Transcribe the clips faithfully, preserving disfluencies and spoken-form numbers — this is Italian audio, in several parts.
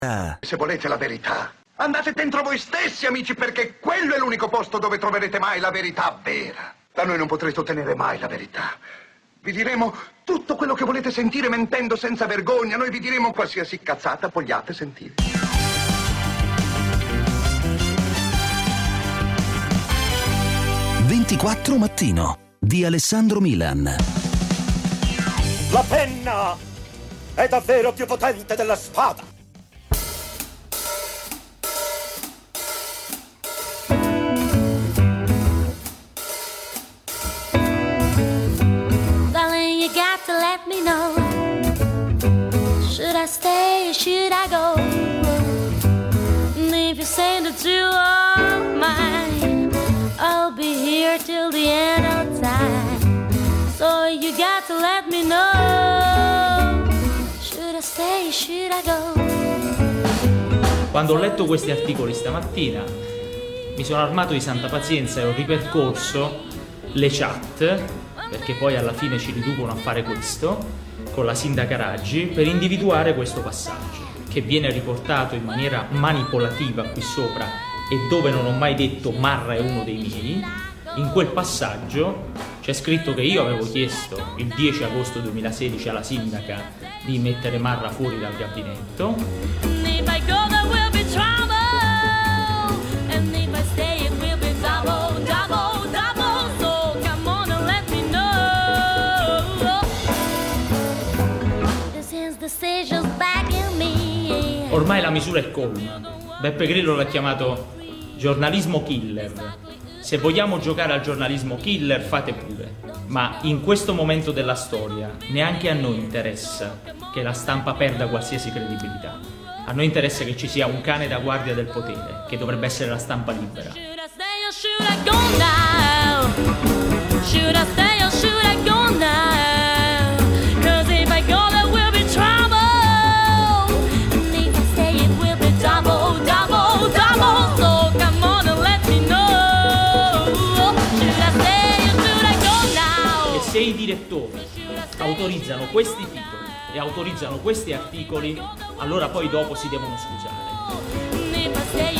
Ah. Se volete la verità, andate dentro voi stessi, amici, perché quello è l'unico posto dove troverete mai la verità vera. Da noi non potrete ottenere mai la verità. Vi diremo tutto quello che volete sentire mentendo senza vergogna. Noi vi diremo qualsiasi cazzata vogliate sentire. ventiquattro Mattino di Alessandro Milan. La penna è davvero più potente della spada. Darling, you got to let me know. Should I stay or should I go? And if you say that you are mine, I'll be here till the end of time. So you got to let me know. Should I stay or should I go? Quando ho letto questi articoli stamattina mi sono armato di santa pazienza e ho ripercorso le chat, perché poi alla fine ci riducono a fare questo, con la sindaca Raggi, per individuare questo passaggio, che viene riportato in maniera manipolativa qui sopra e dove non ho mai detto Marra è uno dei miei. In quel passaggio c'è scritto che io avevo chiesto il dieci agosto duemilasedici alla sindaca di mettere Marra fuori dal gabinetto. Ormai la misura è colma. Beppe Grillo l'ha chiamato giornalismo killer. Se vogliamo giocare al giornalismo killer, fate pure. Ma in questo momento della storia neanche a noi interessa che la stampa perda qualsiasi credibilità. A noi interessa che ci sia un cane da guardia del potere, che dovrebbe essere la stampa libera. Se i direttori autorizzano questi titoli e autorizzano questi articoli, allora poi dopo si devono scusare.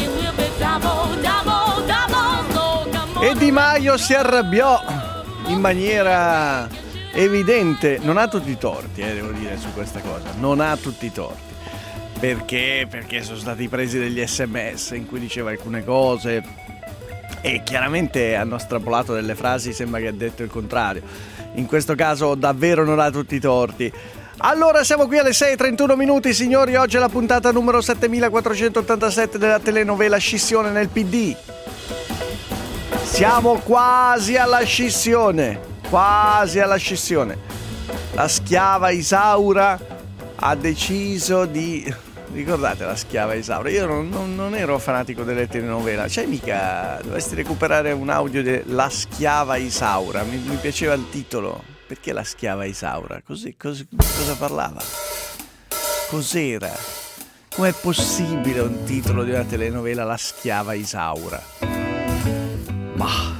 E Di Maio si arrabbiò in maniera evidente. Non ha tutti i torti, eh, devo dire, su questa cosa. Non ha tutti i torti. Perché? Perché sono stati presi degli sms in cui diceva alcune cose e chiaramente hanno strapolato delle frasi, sembra che ha detto il contrario. In questo caso davvero non ha tutti i torti. Allora siamo qui alle sei e trentuno minuti, signori. Oggi è la puntata numero settemilaquattrocentottantasette della telenovela Scissione nel P D. Siamo quasi alla scissione. Quasi alla scissione. La schiava Isaura ha deciso di... Ricordate la schiava Isaura? Io non, non, non ero fanatico delle telenovela. Cioè mica dovresti recuperare un audio della schiava Isaura. Mi, mi piaceva il titolo. Perché la schiava Isaura? Così, così, cosa parlava? Cos'era? Com'è possibile un titolo di una telenovela, La schiava Isaura? Bah.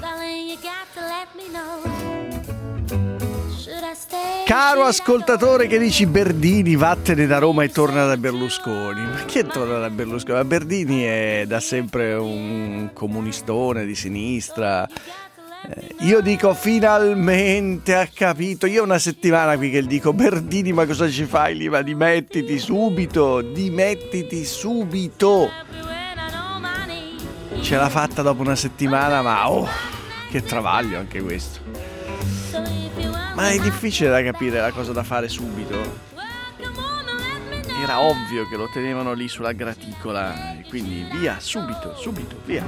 Caro ascoltatore che dici Berdini vattene da Roma e torna da Berlusconi. Ma chi torna da Berlusconi? Ma Berdini è da sempre un comunistone di sinistra. Eh, io dico finalmente ha capito. Io una settimana qui che gli dico Berdini ma cosa ci fai lì? Ma dimettiti subito, dimettiti subito. Ce l'ha fatta dopo una settimana, ma oh, che travaglio anche questo. Ma è difficile da capire la cosa da fare subito. Era ovvio che lo tenevano lì sulla graticola, quindi via, subito, subito, via.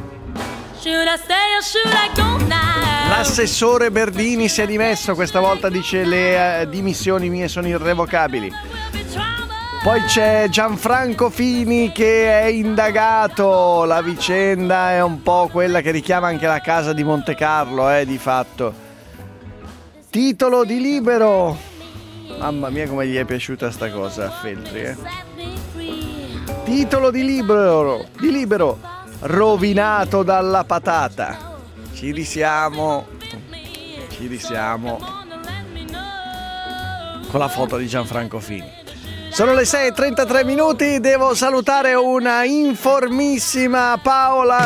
L'assessore Berdini si è dimesso, questa volta dice le uh, dimissioni mie sono irrevocabili. Poi c'è Gianfranco Fini che è indagato, la vicenda è un po' quella che richiama anche la casa di Monte Carlo, eh, di fatto. Titolo di Libero. Mamma mia come gli è piaciuta sta cosa a Feltri, eh. Titolo di Libero, di Libero, rovinato dalla patata. Ci risiamo, ci risiamo con la foto di Gianfranco Fini. Sono le sei e trentatré minuti, devo salutare una informissima Paola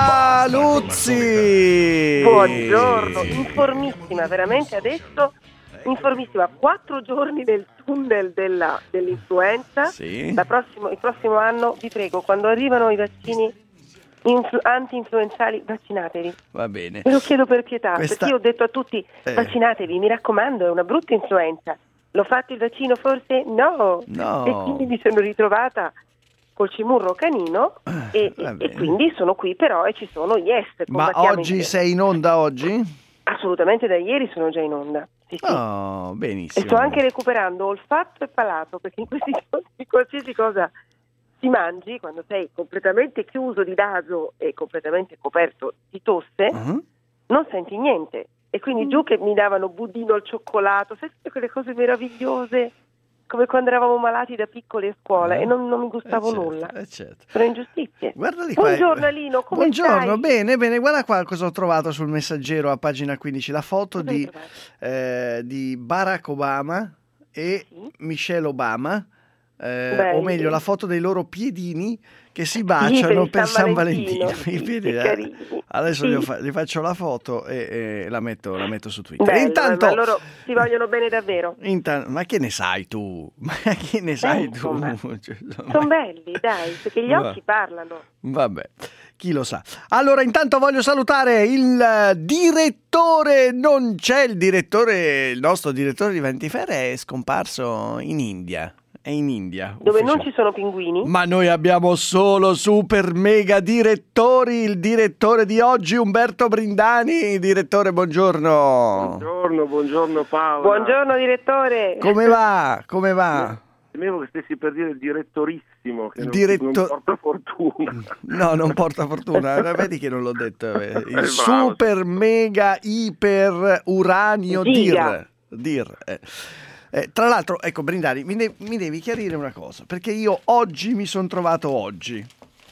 Saluzzi. Buongiorno, informissima, veramente adesso informissima. Quattro giorni del tunnel della, dell'influenza. Sì. La prossimo, il prossimo anno, vi prego, quando arrivano i vaccini influ- anti-influenzali, vaccinatevi. Va bene. Ve lo chiedo per pietà, Questa... perché io ho detto a tutti, eh. vaccinatevi, mi raccomando, è una brutta influenza. L'ho fatto il vaccino forse? No. No. E quindi mi sono ritrovata col cimurro canino e, Va e bene. quindi sono qui però e ci sono yes. Ma combattiamo oggi insieme. sei in onda oggi? Assolutamente, da ieri sono già in onda. Sì, sì. Oh, E benissimo. sto anche recuperando olfatto e palato, perché in questi giorni qualsiasi cosa ti mangi, quando sei completamente chiuso di naso e completamente coperto di tosse, Uh-huh. non senti niente. E quindi giù che mi davano budino al cioccolato, sai, tutte quelle cose meravigliose, come quando eravamo malati da piccoli a scuola, Eh. e non, non mi gustavo Eh, certo, nulla. eh, certo. Sono ingiustizie. Guarda lì qua. Buongiorno Alino, come Buongiorno, stai? bene, bene. Guarda qua cosa ho trovato sul Messaggero a pagina quindici, la foto Cosa hai di, trovato? eh, di Barack Obama e Sì. Michelle Obama, eh, Belli. o meglio la foto dei loro piedini che si Sì, baciano per per San San Valentino. Valentino. I Sì, piedi, che eh. carini. Adesso Sì. gli, fa- gli faccio la foto e, e la, metto, la metto su Twitter. Bello, Intanto, ma loro si vogliono bene davvero. intan- ma che ne sai tu? Ma che ne sai tu? insomma, Cioè, insomma- Sono belli, dai, perché gli Va- occhi parlano. Vabbè, chi lo sa. Allora, intanto voglio salutare il eh, direttore, non c'è il direttore, il nostro direttore di Vanity Fair è scomparso in India. È in India. Dove non ufficiale. ci sono pinguini? Ma noi abbiamo solo super mega direttori. Il direttore di oggi, Umberto Brindani. Direttore, buongiorno. Buongiorno, buongiorno Paola. Buongiorno direttore. Come va? Come va? Temevo che stessi per dire direttorissimo, che non, Diretto- non porta fortuna. No, non porta fortuna. Vedi che non l'ho detto. eh. Il bravo. super mega iper uranio Giga. dir. dir eh. Eh, tra l'altro, ecco Brindani, mi, de- mi devi chiarire una cosa, perché io oggi mi sono trovato oggi.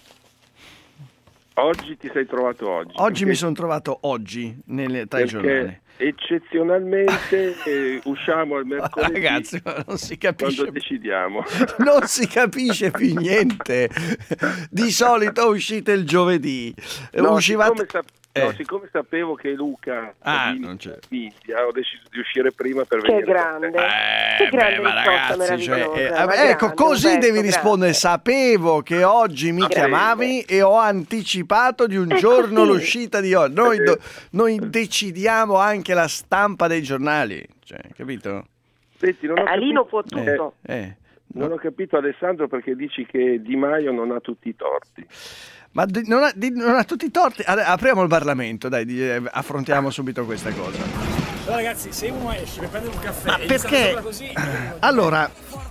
Oggi ti sei trovato oggi. Oggi perché- mi sono trovato oggi nelle, tra i giornali. Perché eccezionalmente eh, usciamo al mercoledì. Ragazzi, ma non si capisce quando decidiamo. non si capisce più niente. Di solito uscite il giovedì. No, Uscivate... siccome, sap- no, Eh. siccome sapevo che Luca Ah, Savini non c'è. media, ho deciso di uscire prima per Che venire con grande. te. Eh, Che grande beh, ma risposta ragazzi, cioè, meravigliosa, eh, ma vabbè, ecco, grande, così Umberto, devi rispondere. grande. Sapevo che oggi mi Sapevo. chiamavi e ho anticipato di un È giorno così. l'uscita di oggi. Noi, Eh. do- noi decidiamo anche la stampa dei giornali, cioè, capito? Senti, non ho Alino può capito- tutto. Eh, eh. Non ho capito Alessandro perché dici che Di Maio non ha tutti i torti. Ma di- non, ha, di- non ha tutti i torti. Ade- Apriamo il Parlamento, dai, di- eh, affrontiamo subito questa cosa. Allora ragazzi, se uno esce per prendere un caffè Ma e gli perché? sta una così, Allora,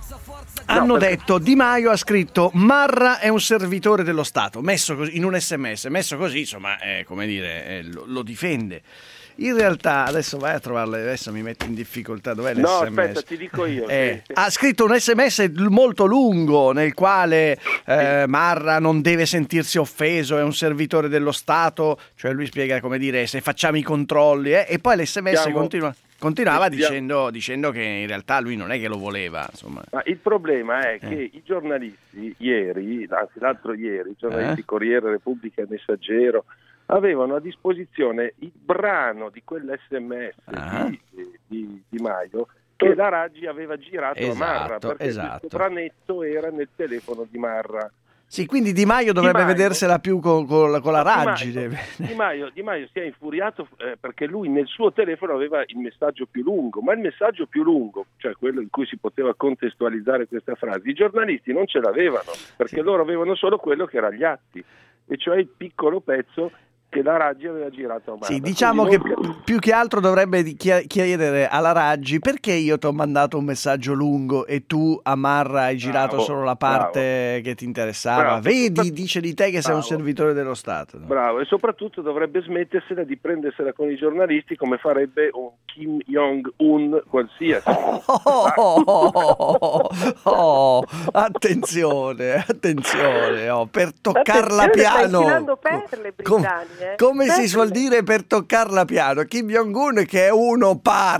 hanno detto, Di Maio ha scritto Marra è un servitore dello Stato, messo così, in un sms, messo così, insomma, eh, come dire, eh, lo, lo difende. In realtà, adesso vai a trovarle, adesso mi metti in difficoltà, dov'è No, l'sms? aspetta, ti dico io. Eh, Sì. ha scritto un sms l- molto lungo nel quale eh, Marra non deve sentirsi offeso, è un servitore dello Stato, cioè lui spiega come dire se facciamo i controlli eh, e poi l'sms Stiamo- continua, continuava stiamo- dicendo, dicendo che in realtà lui non è che lo voleva, insomma. Ma il problema è Eh. che i giornalisti ieri, anzi l'altro ieri, i giornalisti Eh? Corriere, Repubblica e Messaggero, avevano a disposizione il brano di quell'sms Ah. di, di, di Maio che la Raggi aveva girato a Marra, Esatto, perché esatto. questo branetto era nel telefono di Marra. Sì, quindi Di Maio dovrebbe Di Maio- vedersela più con, con la- con la Di Raggi. Maio, deve- Di Maio, Di Maio si è infuriato eh, perché lui nel suo telefono aveva il messaggio più lungo, ma il messaggio più lungo, cioè quello in cui si poteva contestualizzare questa frase, i giornalisti non ce l'avevano, perché Sì. loro avevano solo quello che era agli atti, e cioè il piccolo pezzo che la Raggi aveva girato a Marra. Sì, diciamo che Quindi non- più che altro dovrebbe di- chia- chiedere alla Raggi perché io ti ho mandato un messaggio lungo e tu a Marra hai girato Bravo, solo la parte che ti interessava. Bravo. Vedi, dice di te che sei un Bravo. servitore dello Stato. no? Bravo, e soprattutto dovrebbe smettersela di prendersela con i giornalisti come farebbe un Kim Jong-un qualsiasi. Oh, oh, oh, oh, attenzione, attenzione, oh, per toccarla Attenzione, stai piano. infilando perle, Com- Brindani, eh. come si Perle. suol dire per toccarla piano? Kim Jong-un che è uno pare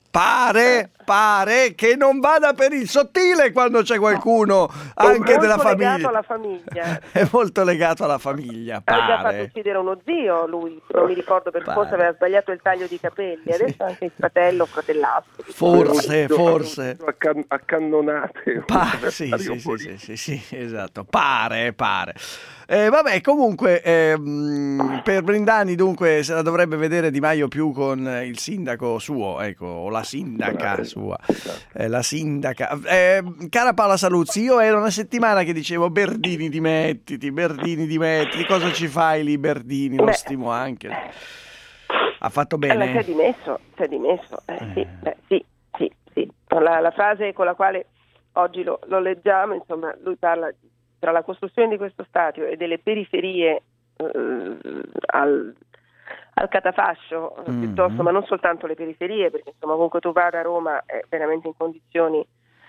Pare, pare che non vada per il sottile quando c'è qualcuno anche è della molto famiglia. legato alla famiglia. È molto legato alla famiglia, Ha già fatto pare. uccidere uno zio, lui, non mi ricordo, per Pare. forse aveva sbagliato il taglio di capelli, adesso anche il fratello o fratellastro. Forse, forse. Accan- accannonate. Pa- sì, sì, sì, sì, sì, sì, esatto. Pare, pare. Eh, vabbè, comunque, ehm, per Brindani dunque se la dovrebbe vedere Di Maio più con il sindaco suo, ecco, o la sindaca sua. Eh, la sindaca. Eh, cara Paola Saluzzi, io era una settimana che dicevo Berdini dimettiti, Berdini dimettiti, cosa ci fai lì Berdini? Lo Beh. stimo anche. Ha fatto Allora, bene? si è dimesso, si è dimesso, eh, sì, beh, sì, sì, sì. La, la frase con la quale oggi lo, lo leggiamo, insomma, lui parla di- tra la costruzione di questo stadio e delle periferie eh, al, al catafascio, eh, Mm. piuttosto, ma non soltanto le periferie, perché insomma comunque tu vada a Roma è veramente in condizioni,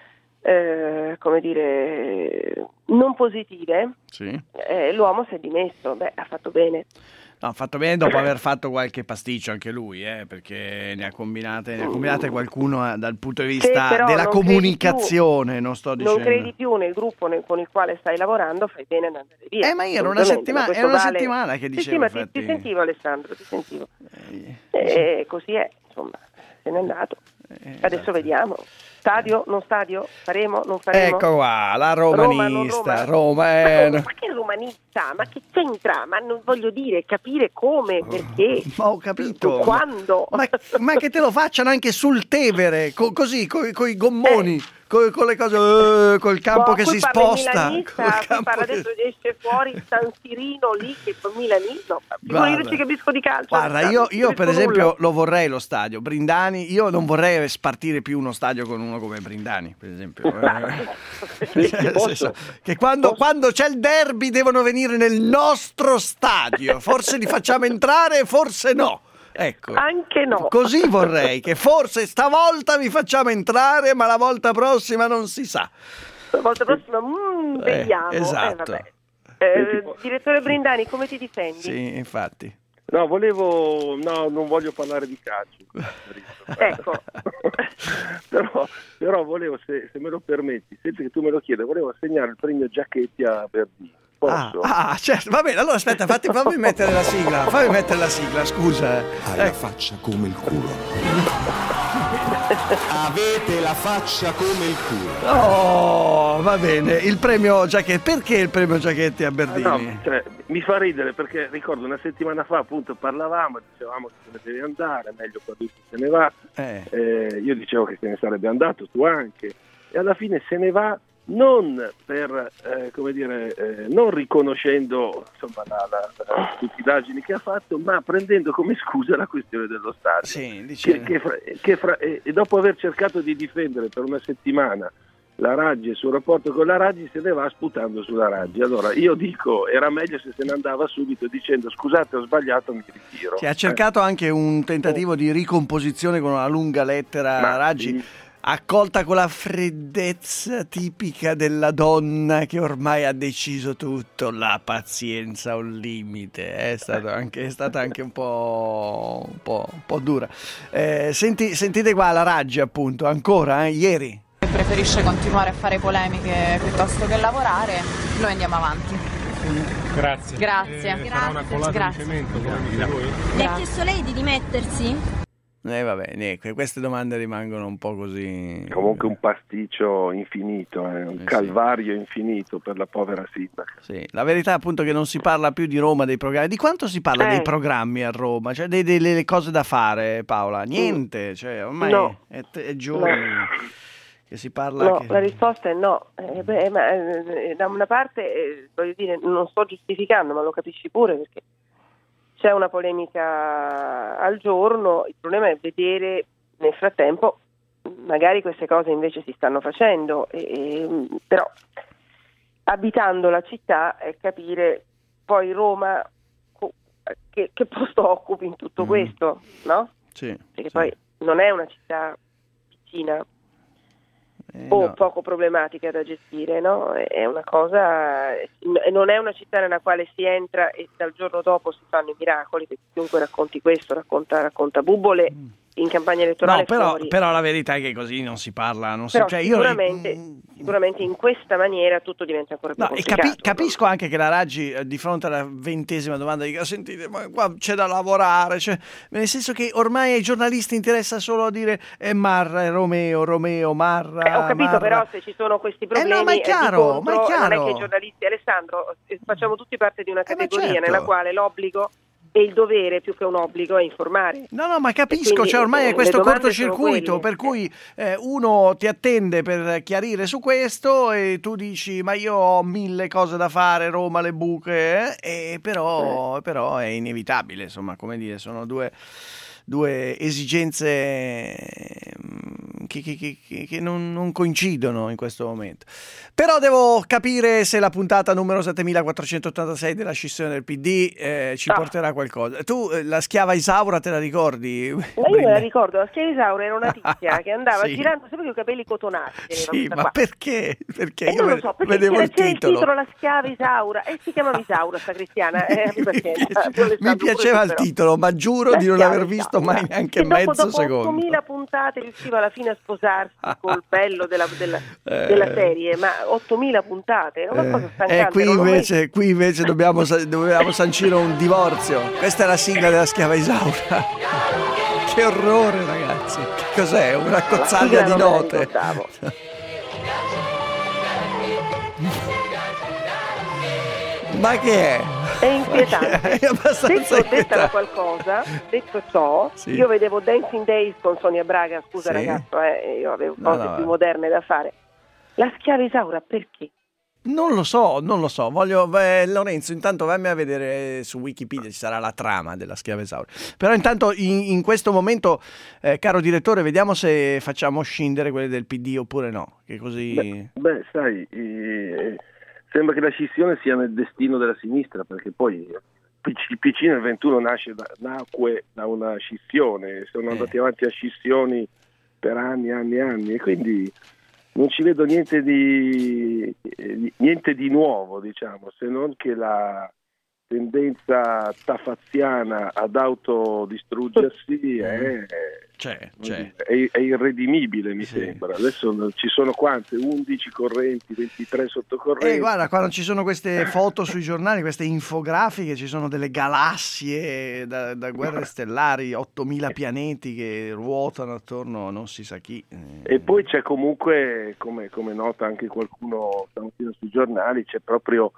eh, come dire, non positive, Sì. eh, l'uomo si è dimesso, beh, ha fatto bene. No, ha fatto bene dopo aver fatto qualche pasticcio anche lui, eh, perché ne ha combinate, ne ha combinate qualcuno eh, dal punto di Se vista però della non credi comunicazione, non sto dicendo. Non credi più nel gruppo nel- con il quale stai lavorando, fai bene ad andare via. Eh, ma io era una assolutamente, settimana- ma questo era una vale- settimana che Sì, dicevo, sì, ma ti, infatti. ti sentivo Alessandro, ti sentivo. Eh, E così è, insomma, se n'è andato. eh, Adesso esatto. vediamo. Stadio, non stadio? Faremo, non faremo? Ecco qua, la Roma, non romanista, Roma. Roma, eh, Ma, ma che romanista? Ma che c'entra? Ma non voglio dire, capire come, perché, ma ho capito. quando. Ma, ma che te lo facciano anche sul Tevere, co- così, con i gommoni, co- con le cose, eh, col campo Boh, che qui si parla il sposta. milanista, col qui campo parla che- adesso esce fuori il San Sirino lì che è milanino. Guarda. Figurati, io non ci capisco di calcio. Guarda, Alessandro, io, non ci io per capisco esempio nulla. lo vorrei lo stadio. Brindani, io non vorrei spartire più uno stadio con uno come Brindani, per esempio. Sì, Nel posso? senso che quando, quando c'è il derby devono venire nel nostro stadio. Forse li facciamo entrare, forse no. Ecco. Anche no. Così vorrei che forse stavolta vi facciamo entrare, ma la volta prossima non si sa. La volta prossima, mm, Eh, vediamo. esatto. Eh, vabbè. Eh, Senti, direttore Brindani, come ti difendi? Sì, infatti. No, volevo... No, non voglio parlare di calcio. Ecco. però, però volevo, se, se me lo permetti, senza che tu me lo chieda, volevo assegnare il premio Giacchetti a Berdini. Ah, Posso? ah, certo, va bene, allora aspetta, fatti, fammi mettere la sigla, fammi mettere la sigla, scusa. Hai Eh, la faccia come il culo. Avete la faccia come il culo. oh, va bene, il premio Giacchetti, perché il premio Giacchetti a Ah, Berdini? no, cioè, mi fa ridere perché ricordo una settimana fa appunto parlavamo, dicevamo che se ne deve andare, meglio quando se ne va. Eh, Eh, io dicevo che se ne sarebbe andato, tu anche, e alla fine se ne va non per, eh, come dire, eh, non riconoscendo insomma la, la, la stupidaggine che ha fatto, ma prendendo come scusa la questione dello stadio. sì, dice... Che, che fra- che fra- e e dopo aver cercato di difendere per una settimana la Raggi e il suo rapporto con la Raggi, se ne va sputando sulla Raggi. Allora io dico, era meglio se se ne andava subito dicendo scusate, ho sbagliato, mi ritiro. Sì, ha cercato anche un tentativo di ricomposizione con una lunga lettera Ma a Raggi, sì. accolta con la freddezza tipica della donna che ormai ha deciso tutto. La pazienza ha un limite, è, stato anche, è stata anche un po', un po', un po' dura. Eh, senti, sentite qua la Raggi appunto, ancora, eh, ieri. Preferisce continuare a fare polemiche piuttosto che lavorare, noi andiamo avanti. Grazie. Grazie. Eh, sarà una colata Grazie. di cemento, come dite voi? Le ha chiesto lei di dimettersi? Eh vabbè, ecco, queste domande rimangono un po' così. Comunque un pasticcio infinito, eh, un Eh, calvario infinito per la povera sindaca. Sì, la verità è appunto che non si parla più di Roma, dei programmi. Di quanto si parla Eh. dei programmi a Roma? Cioè dei- delle cose da fare, Paola? Niente, cioè ormai No. è, è giorni che si parla. No, che... la risposta è no. Eh, beh, ma, eh, da una parte, eh, voglio dire, non sto giustificando, ma lo capisci pure perché c'è una polemica al giorno, il problema è vedere nel frattempo, magari queste cose invece si stanno facendo, e, e, però abitando la città è capire poi Roma co- che, che posto occupi in tutto Mm. questo, no? Sì, Perché sì. poi non è una città piccina Eh, o no. poco problematica da gestire, no? È una cosa, non è una città nella quale si entra e dal giorno dopo si fanno i miracoli, perché chiunque racconti questo racconta, racconta bubbole in campagna elettorale No, però, fuori. però la verità è che così non si parla, non si, Però cioè io sicuramente, sicuramente in questa maniera tutto diventa ancora più No, e complicato. capi- capisco anche che la Raggi eh, di fronte alla ventesima domanda dica: sentite, ma qua c'è da lavorare, cioè, nel senso che ormai ai giornalisti interessa solo a dire eh, Marra, eh, Romeo, Romeo, Marra. Eh, ho capito, Marra. però se ci sono questi problemi Eh no, ma è eh, chiaro, di contro, ma è chiaro. non è che i giornalisti, Alessandro, eh, facciamo tutti parte di una Eh, ma categoria certo. nella quale l'obbligo e il dovere più che un obbligo è informare. No, no, ma capisco, quindi, cioè ormai eh, è questo le domande sono cortocircuito, quelle. per cui eh, uno ti attende per chiarire su questo e tu dici ma io ho mille cose da fare, Roma, le buche, eh, e però, Eh. però è inevitabile, insomma, come dire, sono due, due esigenze mm, che, che- che- che non, non coincidono in questo momento. Però devo capire se la puntata numero settemilaquattrocentottantasei della scissione del P D eh, ci Ah. porterà qualcosa. Tu eh, la schiava Isaura te la ricordi? Ma io me la ricordo, la Schiava Isaura era una tizia che andava Sì. girando sempre con i capelli cotonati. teneva Sì, questa ma qua. perché? Perché Eh, io non lo ve- so, perché vedevo c'era, il c'era titolo. il titolo La Schiava Isaura e si chiamava Isaura sta cristiana. Eh, abbi pazienza. Tu, Mi Alessandro, pure piaceva tu, il però. titolo, ma giuro La di non Schiava aver visto Isaura, mai neanche che dopo, mezzo dopo secondo. ottomila puntate riusciva alla fine a sposarsi col bello della, della, Eh. della serie, ma ottomila puntate era una Eh, cosa stancante. eh, qui non l'ho mai- invece, qui invece dobbiamo, sa- dobbiamo sancire un divorzio. Questa è la sigla della Schiava Isaura. Che orrore, ragazzi. Che cos'è? Una cozzaglia sigla di non me la note. ricordavo. Ma che è? È inquietante. È abbastanza detto, detta inquietante. qualcosa, detto ciò, Sì. io vedevo Dancing Days con Sonia Braga, scusa Sì. ragazzo, eh, io avevo No, cose no, più eh. moderne da fare. La Schiava Isaura perché? Non lo so, non lo so. Voglio, beh, Lorenzo, intanto vammi a vedere su Wikipedia, ci sarà la trama della Schiava Isaura. Però intanto in, in questo momento, eh, caro direttore, vediamo se facciamo scindere quelle del P D oppure no. Che così. Beh, beh, sai, eh, sembra che la scissione sia nel destino della sinistra, perché poi il P C nel ventuno nasce da, nacque da una scissione, sono Eh. andati avanti a scissioni per anni, anni, anni, e quindi non ci vedo niente di, eh, niente di nuovo, diciamo, se non che la tendenza tafaziana ad autodistruggersi è, C'è, c'è. è, è irredimibile, mi Sì. sembra. Adesso non- ci sono quante? undici correnti, ventitré sottocorrenti. Eh, guarda, quando ci sono queste foto sui giornali, queste infografiche, ci sono delle galassie da, da guerre stellari, ottomila pianeti che ruotano attorno a non si sa chi. Eh, E poi c'è comunque, come, come nota anche qualcuno stamattina sui giornali, c'è proprio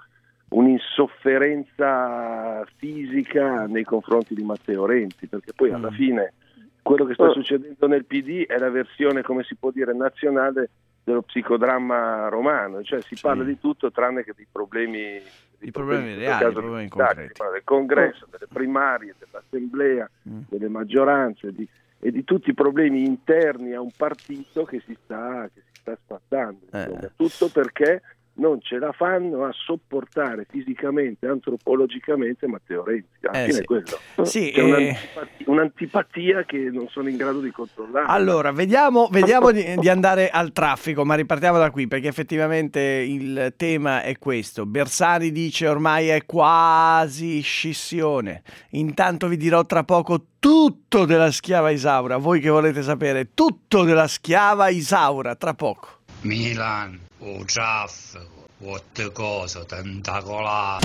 un'insofferenza fisica nei confronti di Matteo Renzi, perché poi alla Mm. fine quello che sta Mm. succedendo nel P D è la versione, come si può dire, nazionale dello psicodramma romano, cioè si Sì. parla di tutto tranne che dei problemi, I problemi in reali, questo i problemi di stati. concreti. Si parla del congresso, delle primarie, dell'assemblea, Mm. delle maggioranze di- e di tutti i problemi interni a un partito che si sta, che si sta spazzando, Eh. insomma. Tutto perché non ce la fanno a sopportare fisicamente, antropologicamente Matteo Renzi. Alla Eh, fine sì. è quello. Sì, C'è eh. un'antipatia, un'antipatia che non sono in grado di controllare. Allora, vediamo, vediamo di, di andare al traffico, ma ripartiamo da qui perché effettivamente il tema è questo. Bersani dice ormai è quasi scissione. Intanto vi dirò tra poco tutto della Schiava Isaura. Voi che volete sapere tutto della Schiava Isaura, tra poco. Milan, o traffico, quante cose tentacolari.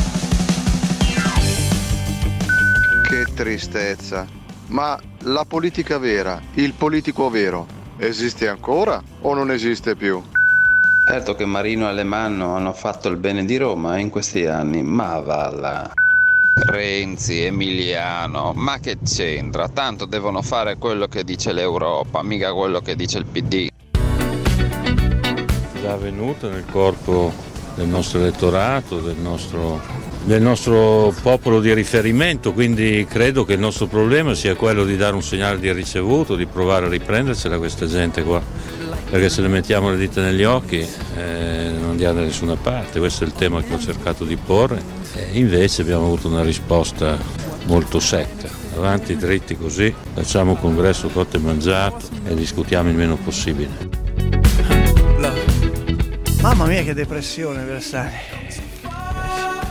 Che tristezza. Ma la politica vera, il politico vero, esiste ancora o non esiste più? Certo che Marino e Alemanno hanno fatto il bene di Roma in questi anni, ma va là. Renzi, Emiliano, ma che c'entra? Tanto devono fare quello che dice l'Europa, mica quello che dice il P D. Già avvenuto nel corpo del nostro elettorato, del nostro, del nostro popolo di riferimento, quindi credo che il nostro problema sia quello di dare un segnale di ricevuto, di provare a riprendersela questa gente qua, perché se le mettiamo le dita negli occhi eh, non andiamo da nessuna parte. Questo è il tema che ho cercato di porre e invece abbiamo avuto una risposta molto secca. Avanti dritti così, facciamo un congresso cotto e mangiato e discutiamo il meno possibile. Mamma mia che depressione, Bersani.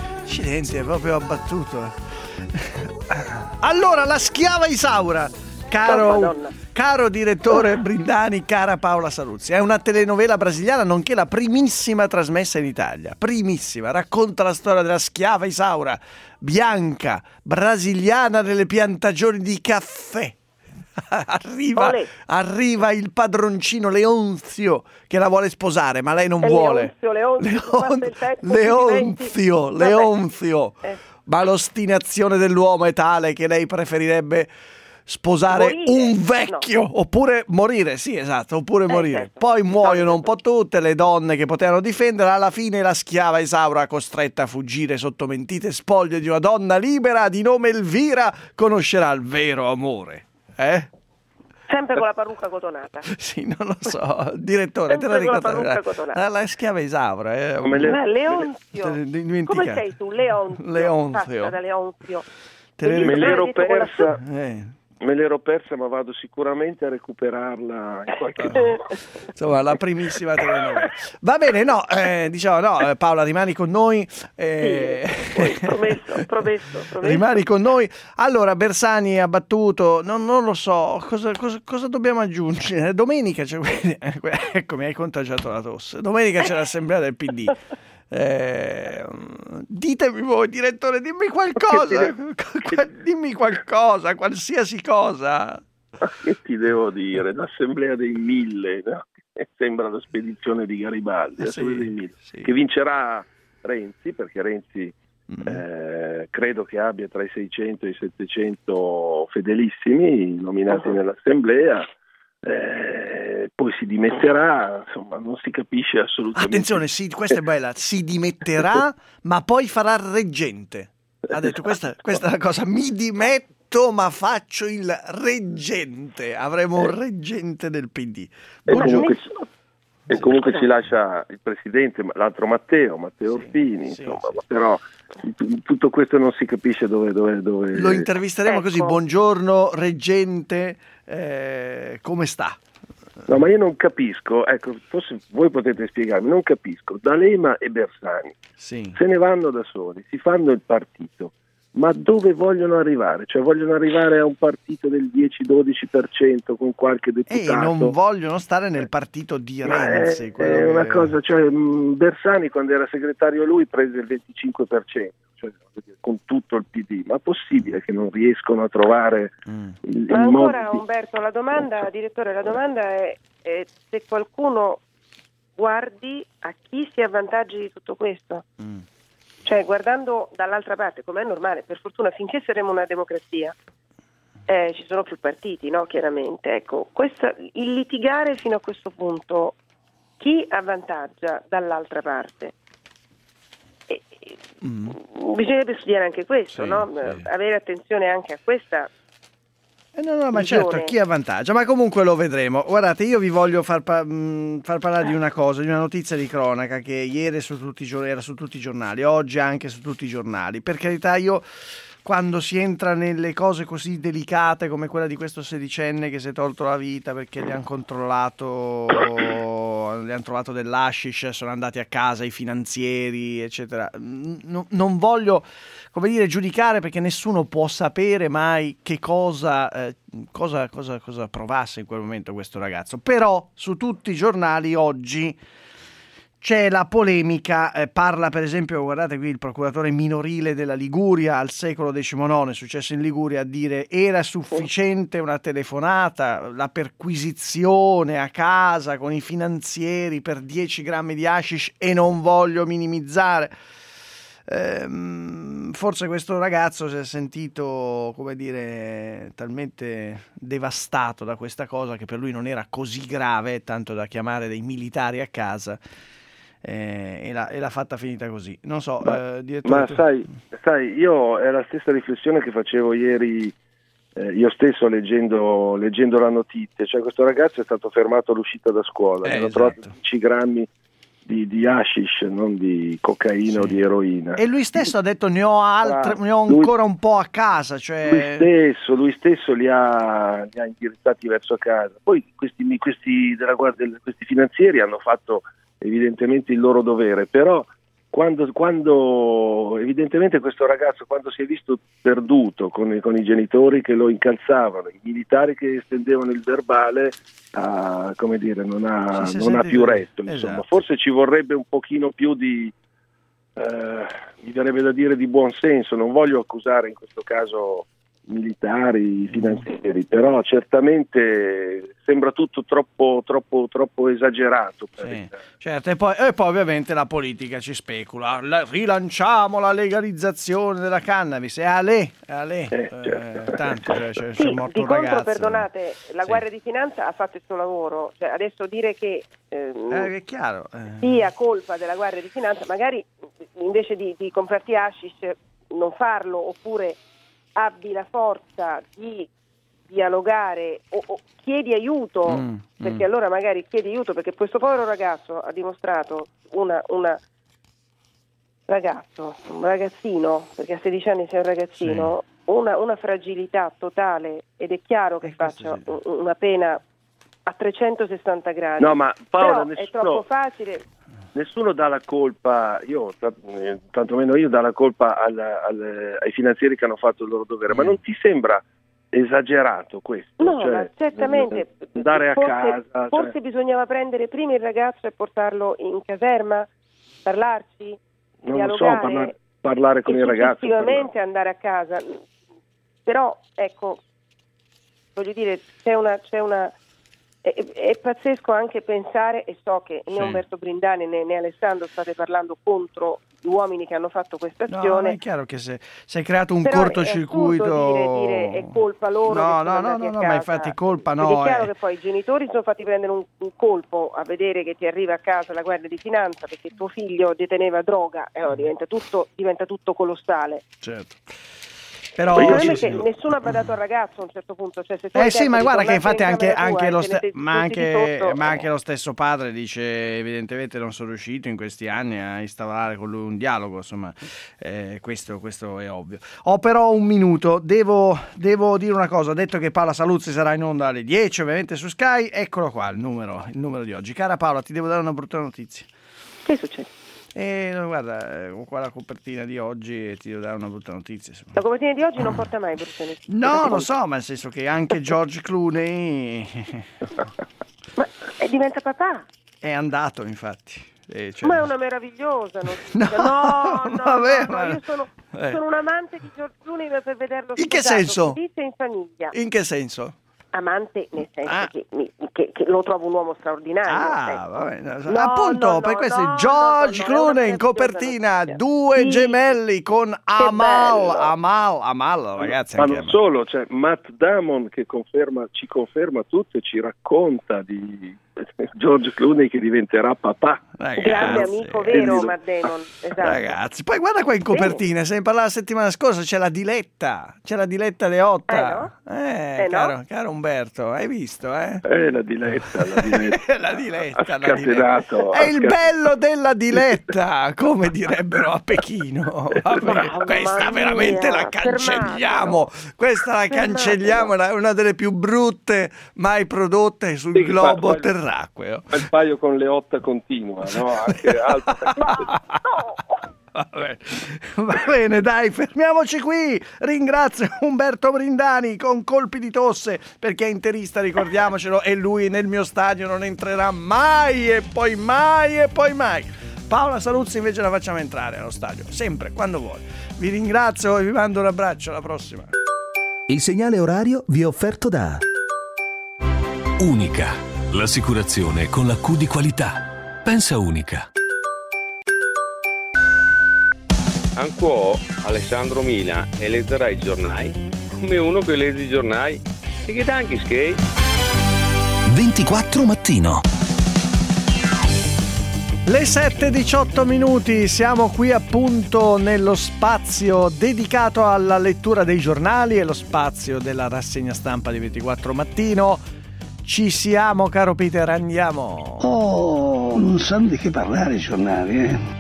Accidenti, è proprio abbattuto. Allora, la Schiava Isaura. Caro, Oh, caro direttore Brindani, cara Paola Saluzzi, è una telenovela brasiliana nonché la primissima trasmessa in Italia. Primissima, racconta la storia della schiava Isaura, bianca, brasiliana delle piantagioni di caffè. Arriva, arriva il padroncino Leonzio che la vuole sposare, ma lei non È vuole. Leonzio, Leonzio, Leon- il tempo, Leonzio, Vabbè. Leonzio. Eh. Ma l'ostinazione dell'uomo è tale che lei preferirebbe sposare Morire. un vecchio, No. oppure morire, sì, esatto, oppure Eh, morire. certo. Poi muoiono un po' tutte le donne che potevano difendere, alla fine la schiava Isaura, costretta a fuggire sotto mentite spoglie di una donna libera di nome Elvira, conoscerà il vero amore. Eh? Sempre con la parrucca cotonata. Sì, non lo so, direttore, te la Sempre con la ricordi? parrucca La, cotonata. la, la schiava Isaura, eh? Come le- Ma Leonzio, Te le dimenticato. come sei tu? Leonzio. Leonzio. Fatta da Leonzio. Te le E Me io l'ero l'ho detto con la- persa, Eh. me l'ero persa, ma vado sicuramente a recuperarla in qualche Insomma, la primissima telenovela. Va bene, no, eh, diciamo no, eh, Paola, rimani con noi. eh, promesso, promesso, promesso. Rimani con noi. Allora, Bersani ha battuto, non, non lo so, cosa, cosa, cosa dobbiamo aggiungere? Domenica c'è, ecco, mi hai contagiato la tosse. Domenica c'è l'assemblea del P D. Eh, ditemi voi, direttore, dimmi qualcosa. Dimmi qualcosa, qualsiasi cosa. Ma che ti devo dire? L'assemblea dei mille, no? Sembra la spedizione di Garibaldi, Eh, l'assemblea sì, dei mille. sì. Che vincerà Renzi, perché Renzi eh, credo che abbia tra i seicento e i settecento fedelissimi nominati nell'assemblea. Eh, poi si dimetterà, insomma, non si capisce assolutamente. Attenzione, sì, questa è bella, si dimetterà, ma poi farà reggente. Ha detto, questa, questa è la cosa, mi dimetto ma faccio il reggente. Avremo un reggente del P D. E Buongiorno. comunque, e comunque ci lascia il presidente, l'altro Matteo, Matteo Orfini, sì, insomma, sì. ma però t- tutto questo non si capisce dove... dove, dove... Lo intervisteremo Ecco. così, buongiorno reggente, eh, come sta? No, ma io non capisco, ecco, forse voi potete spiegarmi, non capisco, D'Alema e Bersani Sì. se ne vanno da soli, si fanno il partito, ma dove vogliono arrivare? Cioè vogliono arrivare a un partito del dieci-dodici per cento con qualche E deputato? non vogliono stare nel partito di Ma Renzi. è, quello è che- una cosa, cioè mh, Bersani quando era segretario lui prese il venticinque per cento, cioè, con tutto il P D, ma è possibile che non riescono a trovare Mm. il, il Ma ancora modo di... Umberto, la domanda, direttore, la domanda è, è se qualcuno guardi a chi si avvantaggi di tutto questo. Mm. Cioè guardando dall'altra parte, come è normale, per fortuna finché saremo una democrazia eh, ci sono più partiti, no? Chiaramente. Ecco, questa, il litigare fino a questo punto, chi avvantaggia dall'altra parte? E, e, Mm. bisognerebbe studiare anche questo, Sì, no? sì. Avere attenzione anche a questa. Eh no, no, ma visione. certo, chi avvantaggia? Ma comunque lo vedremo. Guardate, io vi voglio far, pa- mh, far parlare di una cosa, di una notizia di cronaca che ieri su tutti i gior- era su tutti i giornali, oggi anche su tutti i giornali. Per carità, io quando si entra nelle cose così delicate come quella di questo sedicenne che si è tolto la vita perché gli hanno controllato, gli hanno trovato dell'hashish, sono andati a casa i finanzieri, eccetera. N- non voglio, come dire, giudicare perché nessuno può sapere mai che cosa, eh, cosa, cosa, cosa provasse in quel momento questo ragazzo. Però su tutti i giornali oggi c'è la polemica, eh, parla per esempio, guardate qui il procuratore minorile della Liguria al secolo diciannove, è successo in Liguria, a dire era sufficiente una telefonata, la perquisizione a casa con i finanzieri per dieci grammi di hashish e non voglio minimizzare. Ehm, forse questo ragazzo si è sentito, come dire, talmente devastato da questa cosa che per lui non era così grave, tanto da chiamare dei militari a casa. Eh, e, l'ha, e l'ha fatta finita così. Non so, Ma, eh, direttore, ma tu- sai, sai, io è la stessa riflessione che facevo ieri eh, io stesso leggendo, leggendo la notizia, cioè questo ragazzo è stato fermato all'uscita da scuola, Eh, hanno esatto. trovato dieci grammi di, di hashish, non di cocaina o di eroina. E lui stesso ha detto ne ho altre, ne ho Lui- ancora un po' a casa, Lui cioè stesso, lui stesso li ha, li ha indirizzati verso casa. Poi questi, questi, della guardia, questi finanzieri hanno fatto evidentemente il loro dovere, però quando, quando evidentemente questo ragazzo, quando si è visto perduto con, con i genitori che lo incalzavano, i militari che estendevano il verbale, ah, come dire, non ha, Sì, sì, non ha senti- più retto, insomma. esatto. Forse ci vorrebbe un pochino più di, eh, mi verrebbe da dire, di buon senso. Non voglio accusare in questo caso militari, finanzieri, però certamente sembra tutto troppo troppo troppo esagerato per Sì, il- certo, e poi, e poi ovviamente la politica ci specula. La- rilanciamo la legalizzazione della cannabis. E ale, ale. Eh, Eh, tanto cioè, c'è, c'è Sì, morto di un contro, ragazzo. perdonate, la Sì. Guardia di Finanza ha fatto il suo lavoro, cioè, adesso dire che ehm, Eh, è chiaro. eh. sia colpa della Guardia di Finanza, magari invece di, di comprarti hashish non farlo, oppure abbi la forza di dialogare o, o chiedi aiuto, Mm, perché mm. allora magari chiedi aiuto, perché questo povero ragazzo ha dimostrato una, una ragazzo, un ragazzino, perché a sedici anni sei un ragazzino, una, una fragilità totale, ed è chiaro che faccia un- una pena a trecentosessanta gradi. No, ma Paola, Però è nessuno- troppo facile. Nessuno dà la colpa, io t- eh, tantomeno io, dà la colpa al- al- ai finanzieri che hanno fatto il loro dovere, ma non ti sembra esagerato questo? No, Cioè, ma certamente andare a forse, casa, forse cioè, bisognava prendere prima il ragazzo e portarlo in caserma, parlarci, non lo so, dialogare parla- parlare con e il ragazzo. successivamente andare a casa. Però ecco, voglio dire, c'è una, c'è una è, è pazzesco anche pensare, e so che né Sì. Umberto Brindani né, né Alessandro state parlando contro gli uomini che hanno fatto questa No, azione. ma è chiaro che se, se hai creato un Però è cortocircuito. assurdo dire, dire è colpa loro. No, che sono no, no, andati no, a no, casa. ma infatti colpa Perché no. è chiaro eh. che poi i genitori sono fatti prendere un, un colpo a vedere che ti arriva a casa la Guardia di Finanza perché tuo figlio deteneva droga, e allora diventa tutto, diventa tutto colossale. Certo. Però Il problema sì, è che sì. nessuno ha badato al ragazzo a un certo punto. Cioè, se tu Eh hai sì, tempo ma di guarda che tornartene infatti in anche, camera tua anche e lo te ne ste- senti ma, tutti di anche, sotto, ma eh. anche lo stesso padre dice evidentemente non sono riuscito in questi anni a instaurare con lui un dialogo, insomma, eh, questo, questo è ovvio. Ho però un minuto, devo, devo dire una cosa, ho detto che Paola Saluzzi sarà in onda alle dieci ovviamente su Sky, eccolo qua il numero, il numero di oggi. Cara Paola, ti devo dare una brutta notizia. Che succede? E no, guarda, ho qua la copertina di oggi e ti devo dare una brutta notizia. insomma. La copertina di oggi non porta mai brutte notizie. No, lo so, ma nel senso che anche George Clooney Ma eh, diventa papà. è andato, infatti. E cioè- Ma è una meravigliosa notizia. No, No, no, vabbè, no, ma- no, io sono, eh. sono un amante di George Clooney per vederlo In che sposato, senso? felice in famiglia. In che senso? Amante nel senso Ah. che, mi- che- che lo trovo un uomo straordinario. Ah, ecco. vabbè, no, No, appunto, no, per no, questo no, George no, no, Clooney è una in copertina, meravigliosa due notizia. Sì. gemelli con Amal, bello. Amal, Amal, ragazzi. ma anche non solo, c'è Matt Damon che conferma, ci conferma tutto e ci racconta di George Clooney che diventerà papà. Ragazzi, Grande amico vero, Matt Damon. Esatto. Ragazzi, poi guarda qua in copertina, se ne parlava la settimana scorsa, c'è la Diletta, c'è la Diletta Leotta. Eh, Eh, no? caro, caro Umberto, hai visto, eh? Eh, la diletta, la diletta. La Diletta, Ha la Diletta. scatenato, È ha il scatenato. bello della Diletta, come direbbero a Pechino. Vabbè, Mamma questa mia, veramente la cancelliamo. Questa la cancelliamo, è una delle più brutte mai prodotte sul Sì, globo fa- fa- terracqueo. Il paio con Leotta continua, no? Anche altre. Vabbè. Va bene, dai, fermiamoci qui. Ringrazio Umberto Brindani con colpi di tosse perché è interista, ricordiamocelo, e lui nel mio stadio non entrerà mai e poi mai e poi mai. Paola Saluzzi invece la facciamo entrare allo stadio, sempre, quando vuole. Vi ringrazio e vi mando un abbraccio, alla prossima. Il segnale orario vi è offerto da Unica, l'assicurazione con la Q di qualità. Pensa Unica. Anch'io, Alessandro Mila, e leggerai i giornali come uno che legge i giornali e che dà anche skate. ventiquattro mattino. Le sette e diciotto minuti, siamo qui appunto nello spazio dedicato alla lettura dei giornali e lo spazio della rassegna stampa di ventiquattro mattino. Ci siamo, caro Peter, andiamo. Oh, non sanno di che parlare i giornali, eh.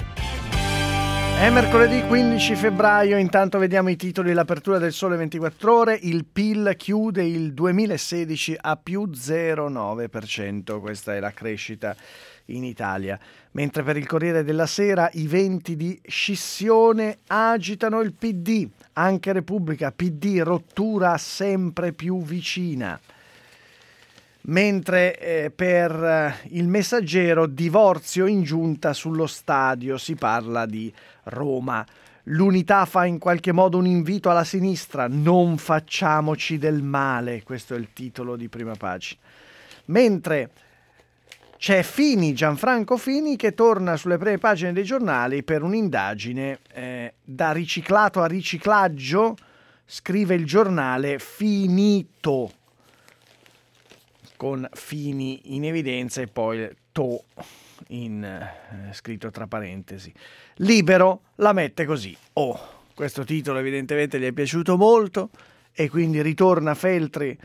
È mercoledì quindici febbraio, intanto vediamo i titoli. L'apertura del Sole ventiquattro Ore, il P I L chiude il duemilasedici a più zero virgola nove per cento, questa è la crescita in Italia. Mentre per il Corriere della Sera i venti di scissione agitano il P D, anche Repubblica, P D rottura sempre più vicina. Mentre eh, per eh, il Messaggero divorzio in giunta sullo stadio, si parla di Roma. L'Unità fa in qualche modo un invito alla sinistra, non facciamoci del male, questo è il titolo di prima pagina. Mentre c'è Fini, Gianfranco Fini, che torna sulle prime pagine dei giornali per un'indagine eh, da riciclato a riciclaggio, scrive il giornale, finito, con Fini in evidenza e poi to in eh, scritto tra parentesi. Libero la mette così. Oh, questo titolo evidentemente gli è piaciuto molto e quindi ritorna Feltri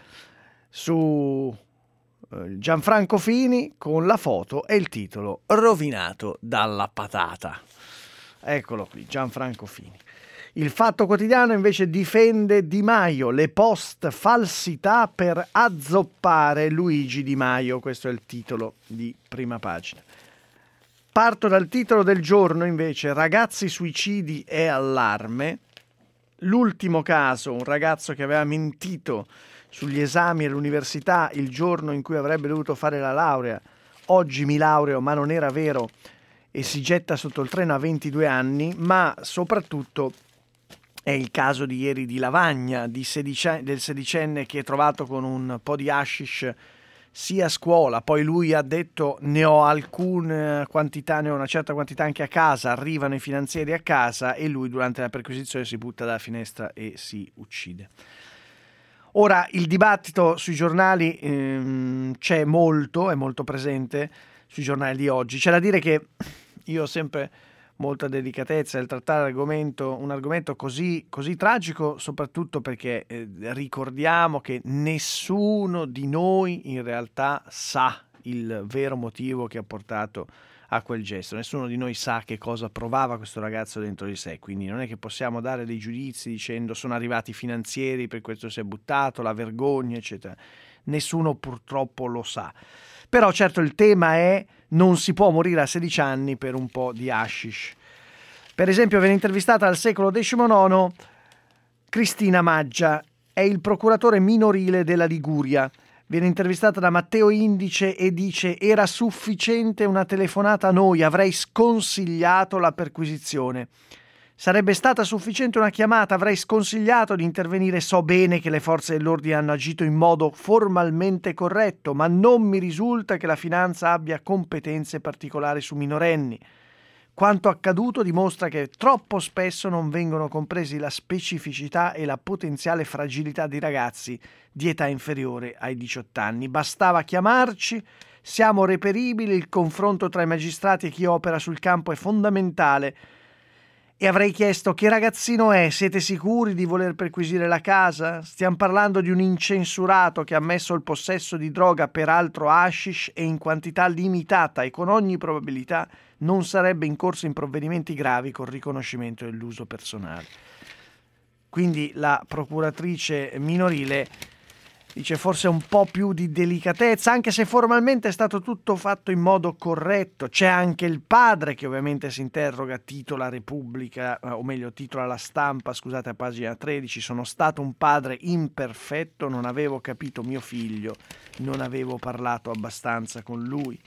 su eh, Gianfranco Fini con la foto e il titolo rovinato dalla patata. Eccolo qui, Gianfranco Fini. Il Fatto Quotidiano invece difende Di Maio, le post falsità per azzoppare Luigi Di Maio, questo è il titolo di prima pagina. Parto dal titolo del giorno invece, ragazzi suicidi e allarme. L'ultimo caso, un ragazzo che aveva mentito sugli esami all'università il giorno in cui avrebbe dovuto fare la laurea, oggi mi laureo ma non era vero e si getta sotto il treno a ventidue anni, ma soprattutto è il caso di ieri di Lavagna, di sedici, del sedicenne che è trovato con un po' di hashish sia a scuola, poi lui ha detto ne ho alcune quantità, ne ho una certa quantità anche a casa, arrivano i finanzieri a casa e lui durante la perquisizione si butta dalla finestra e si uccide. Ora il dibattito sui giornali ehm, c'è molto, è molto presente sui giornali di oggi, c'è da dire che io ho sempre molta delicatezza nel trattare argomento, un argomento così, così tragico, soprattutto perché eh, ricordiamo che nessuno di noi in realtà sa il vero motivo che ha portato a quel gesto, nessuno di noi sa che cosa provava questo ragazzo dentro di sé, quindi non è che possiamo dare dei giudizi dicendo sono arrivati i finanzieri, per questo si è buttato, la vergogna, eccetera. Nessuno purtroppo lo sa. Però certo il tema è non si può morire a sedici anni per un po' di hashish. Per esempio viene intervistata al Secolo diciannove Cristina Maggia, è il procuratore minorile della Liguria. Viene intervistata da Matteo Indice e dice era sufficiente una telefonata a noi, avrei sconsigliato la perquisizione. Sarebbe stata sufficiente una chiamata, avrei sconsigliato di intervenire. So bene che le forze dell'ordine hanno agito in modo formalmente corretto, ma non mi risulta che la finanza abbia competenze particolari su minorenni. Quanto accaduto dimostra che troppo spesso non vengono compresi la specificità e la potenziale fragilità di ragazzi di età inferiore ai diciotto anni. Bastava chiamarci, siamo reperibili, il confronto tra i magistrati e chi opera sul campo è fondamentale. E avrei chiesto che ragazzino è, siete sicuri di voler perquisire la casa? Stiamo parlando di un incensurato che ha ammesso il possesso di droga, peraltro hashish e in quantità limitata e con ogni probabilità non sarebbe incorso in provvedimenti gravi con riconoscimento dell'uso personale. Quindi la procuratrice minorile dice forse un po' più di delicatezza, anche se formalmente è stato tutto fatto in modo corretto. C'è anche il padre che ovviamente si interroga, titola Repubblica, o meglio titola La Stampa, scusate, a pagina tredici, sono stato un padre imperfetto, non avevo capito mio figlio, non avevo parlato abbastanza con lui.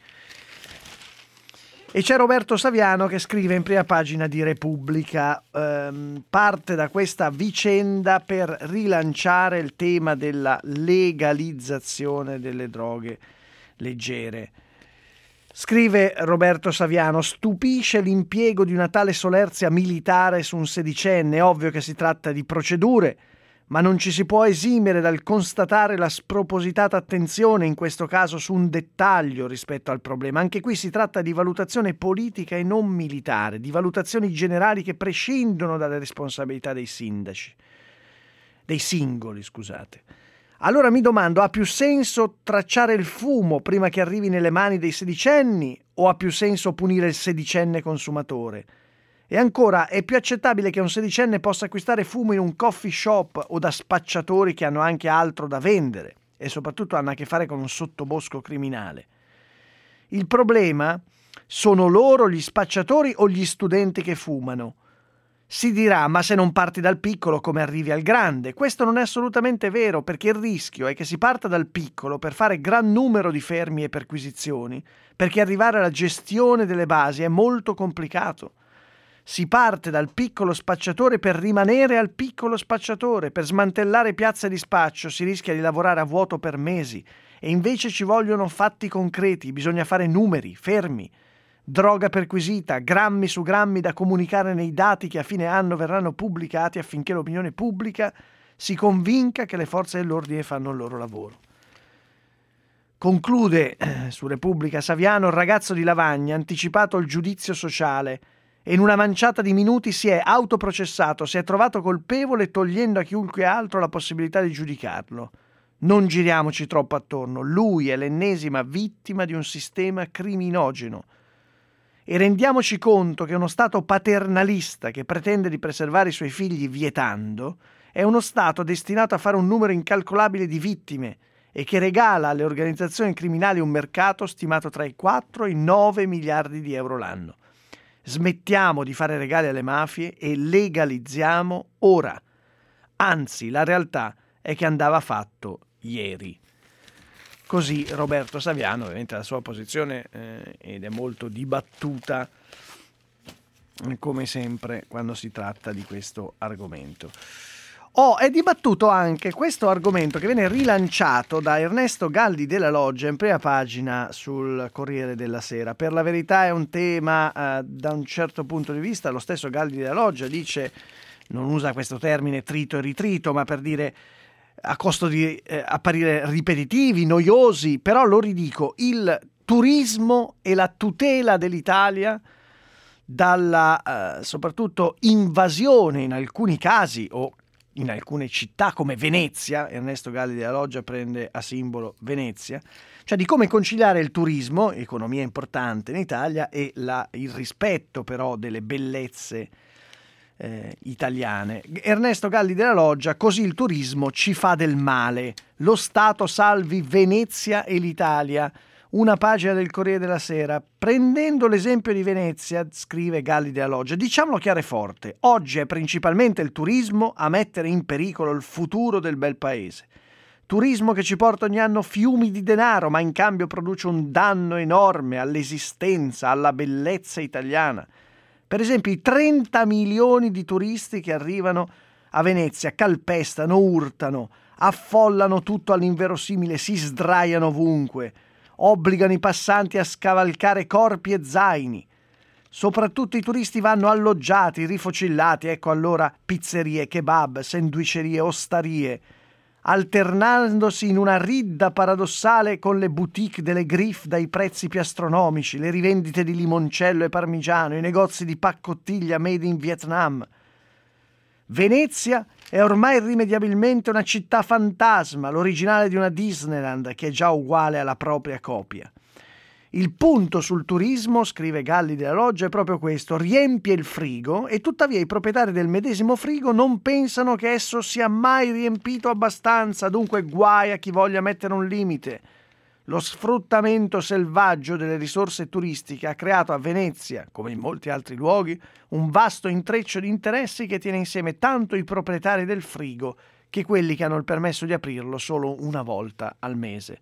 E c'è Roberto Saviano che scrive in prima pagina di Repubblica, ehm, parte da questa vicenda per rilanciare il tema della legalizzazione delle droghe leggere. Scrive Roberto Saviano, stupisce l'impiego di una tale solerzia militare su un sedicenne, è ovvio che si tratta di procedure, ma non ci si può esimere dal constatare la spropositata attenzione in questo caso su un dettaglio rispetto al problema. Anche qui si tratta di valutazione politica e non militare, di valutazioni generali che prescindono dalle responsabilità dei sindaci, dei singoli, scusate. Allora mi domando, ha più senso tracciare il fumo prima che arrivi nelle mani dei sedicenni o ha più senso punire il sedicenne consumatore? E ancora, è più accettabile che un sedicenne possa acquistare fumo in un coffee shop o da spacciatori che hanno anche altro da vendere e soprattutto hanno a che fare con un sottobosco criminale. Il problema sono loro, gli spacciatori o gli studenti che fumano. Si dirà, ma se non parti dal piccolo come arrivi al grande? Questo non è assolutamente vero, perché il rischio è che si parta dal piccolo per fare gran numero di fermi e perquisizioni, perché arrivare alla gestione delle basi è molto complicato. Si parte dal piccolo spacciatore per rimanere al piccolo spacciatore. Per smantellare piazze di spaccio si rischia di lavorare a vuoto per mesi e invece ci vogliono fatti concreti, bisogna fare numeri, fermi. Droga perquisita, grammi su grammi da comunicare nei dati che a fine anno verranno pubblicati affinché l'opinione pubblica si convinca che le forze dell'ordine fanno il loro lavoro. Conclude eh, su Repubblica Saviano: il ragazzo di Lavagna ha anticipato il giudizio sociale e in una manciata di minuti si è autoprocessato, si è trovato colpevole togliendo a chiunque altro la possibilità di giudicarlo. Non giriamoci troppo attorno, lui è l'ennesima vittima di un sistema criminogeno. E rendiamoci conto che uno Stato paternalista che pretende di preservare i suoi figli vietando è uno Stato destinato a fare un numero incalcolabile di vittime e che regala alle organizzazioni criminali un mercato stimato tra i quattro e i nove miliardi di euro l'anno. Smettiamo di fare regali alle mafie e legalizziamo ora. Anzi, la realtà è che andava fatto ieri. Così Roberto Saviano, ovviamente la sua posizione eh, ed è molto dibattuta come sempre quando si tratta di questo argomento. Oh, è dibattuto anche questo argomento che viene rilanciato da Ernesto Galli della Loggia in prima pagina sul Corriere della Sera. Per la verità è un tema eh, da un certo punto di vista, lo stesso Galli della Loggia dice, non usa questo termine trito e ritrito, ma per dire a costo di eh, apparire ripetitivi, noiosi, però lo ridico, il turismo e la tutela dell'Italia dalla eh, soprattutto invasione in alcuni casi o in alcune città come Venezia, Ernesto Galli della Loggia prende a simbolo Venezia, cioè di come conciliare il turismo, economia importante in Italia, e la, il rispetto però delle bellezze Eh, italiane. Ernesto Galli della Loggia: così il turismo ci fa del male, lo Stato salvi Venezia e l'Italia. Una pagina del Corriere della Sera. Prendendo l'esempio di Venezia, scrive Galli della Loggia, diciamolo chiaro e forte, oggi è principalmente il turismo a mettere in pericolo il futuro del bel paese. Turismo che ci porta ogni anno fiumi di denaro, ma in cambio produce un danno enorme all'esistenza, alla bellezza italiana. Per esempio i trenta milioni di turisti che arrivano a Venezia calpestano, urtano, affollano tutto all'inverosimile, si sdraiano ovunque, obbligano i passanti a scavalcare corpi e zaini. Soprattutto i turisti vanno alloggiati, rifocillati, ecco allora pizzerie, kebab, sandwicherie, ostarie, alternandosi in una ridda paradossale con le boutique delle Griff dai prezzi più astronomici, le rivendite di limoncello e parmigiano, i negozi di paccottiglia made in Vietnam. Venezia è ormai irrimediabilmente una città fantasma, l'originale di una Disneyland che è già uguale alla propria copia. Il punto sul turismo, scrive Galli della Loggia, è proprio questo: riempie il frigo e tuttavia i proprietari del medesimo frigo non pensano che esso sia mai riempito abbastanza, dunque guai a chi voglia mettere un limite. Lo sfruttamento selvaggio delle risorse turistiche ha creato a Venezia, come in molti altri luoghi, un vasto intreccio di interessi che tiene insieme tanto i proprietari del frigo che quelli che hanno il permesso di aprirlo solo una volta al mese.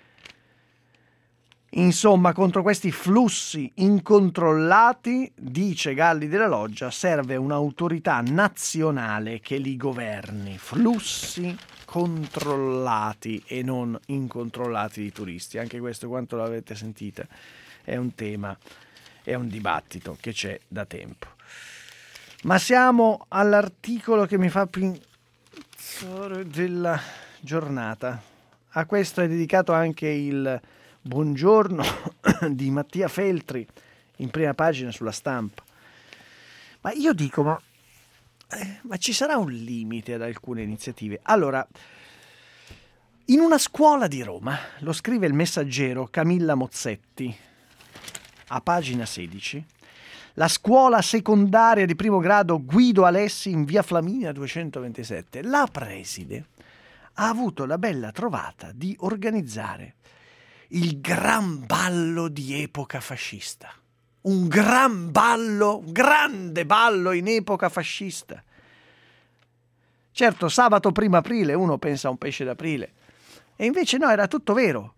Insomma, contro questi flussi incontrollati, dice Galli della Loggia, serve un'autorità nazionale che li governi. Flussi controllati e non incontrollati di turisti. Anche questo, quanto l'avete sentita, è un tema, è un dibattito che c'è da tempo. Ma siamo all'articolo che mi fa pensare della giornata. A questo è dedicato anche il buongiorno di Mattia Feltri in prima pagina sulla Stampa. Ma io dico, ma, eh, ma ci sarà un limite ad alcune iniziative? Allora, in una scuola di Roma, lo scrive il Messaggero Camilla Mozzetti a pagina sedici, la scuola secondaria di primo grado Guido Alessi in via Flaminia duecentoventisette, la preside ha avuto la bella trovata di organizzare il gran ballo di epoca fascista. Un gran ballo, un grande ballo in epoca fascista. Certo, sabato primo aprile, uno pensa a un pesce d'aprile. E invece no, era tutto vero.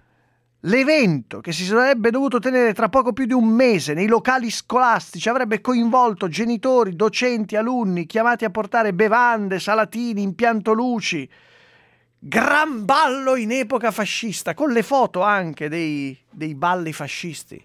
L'evento, che si sarebbe dovuto tenere tra poco più di un mese nei locali scolastici, avrebbe coinvolto genitori, docenti, alunni, chiamati a portare bevande, salatini, impianto luci. Gran ballo in epoca fascista, con le foto anche dei, dei balli fascisti.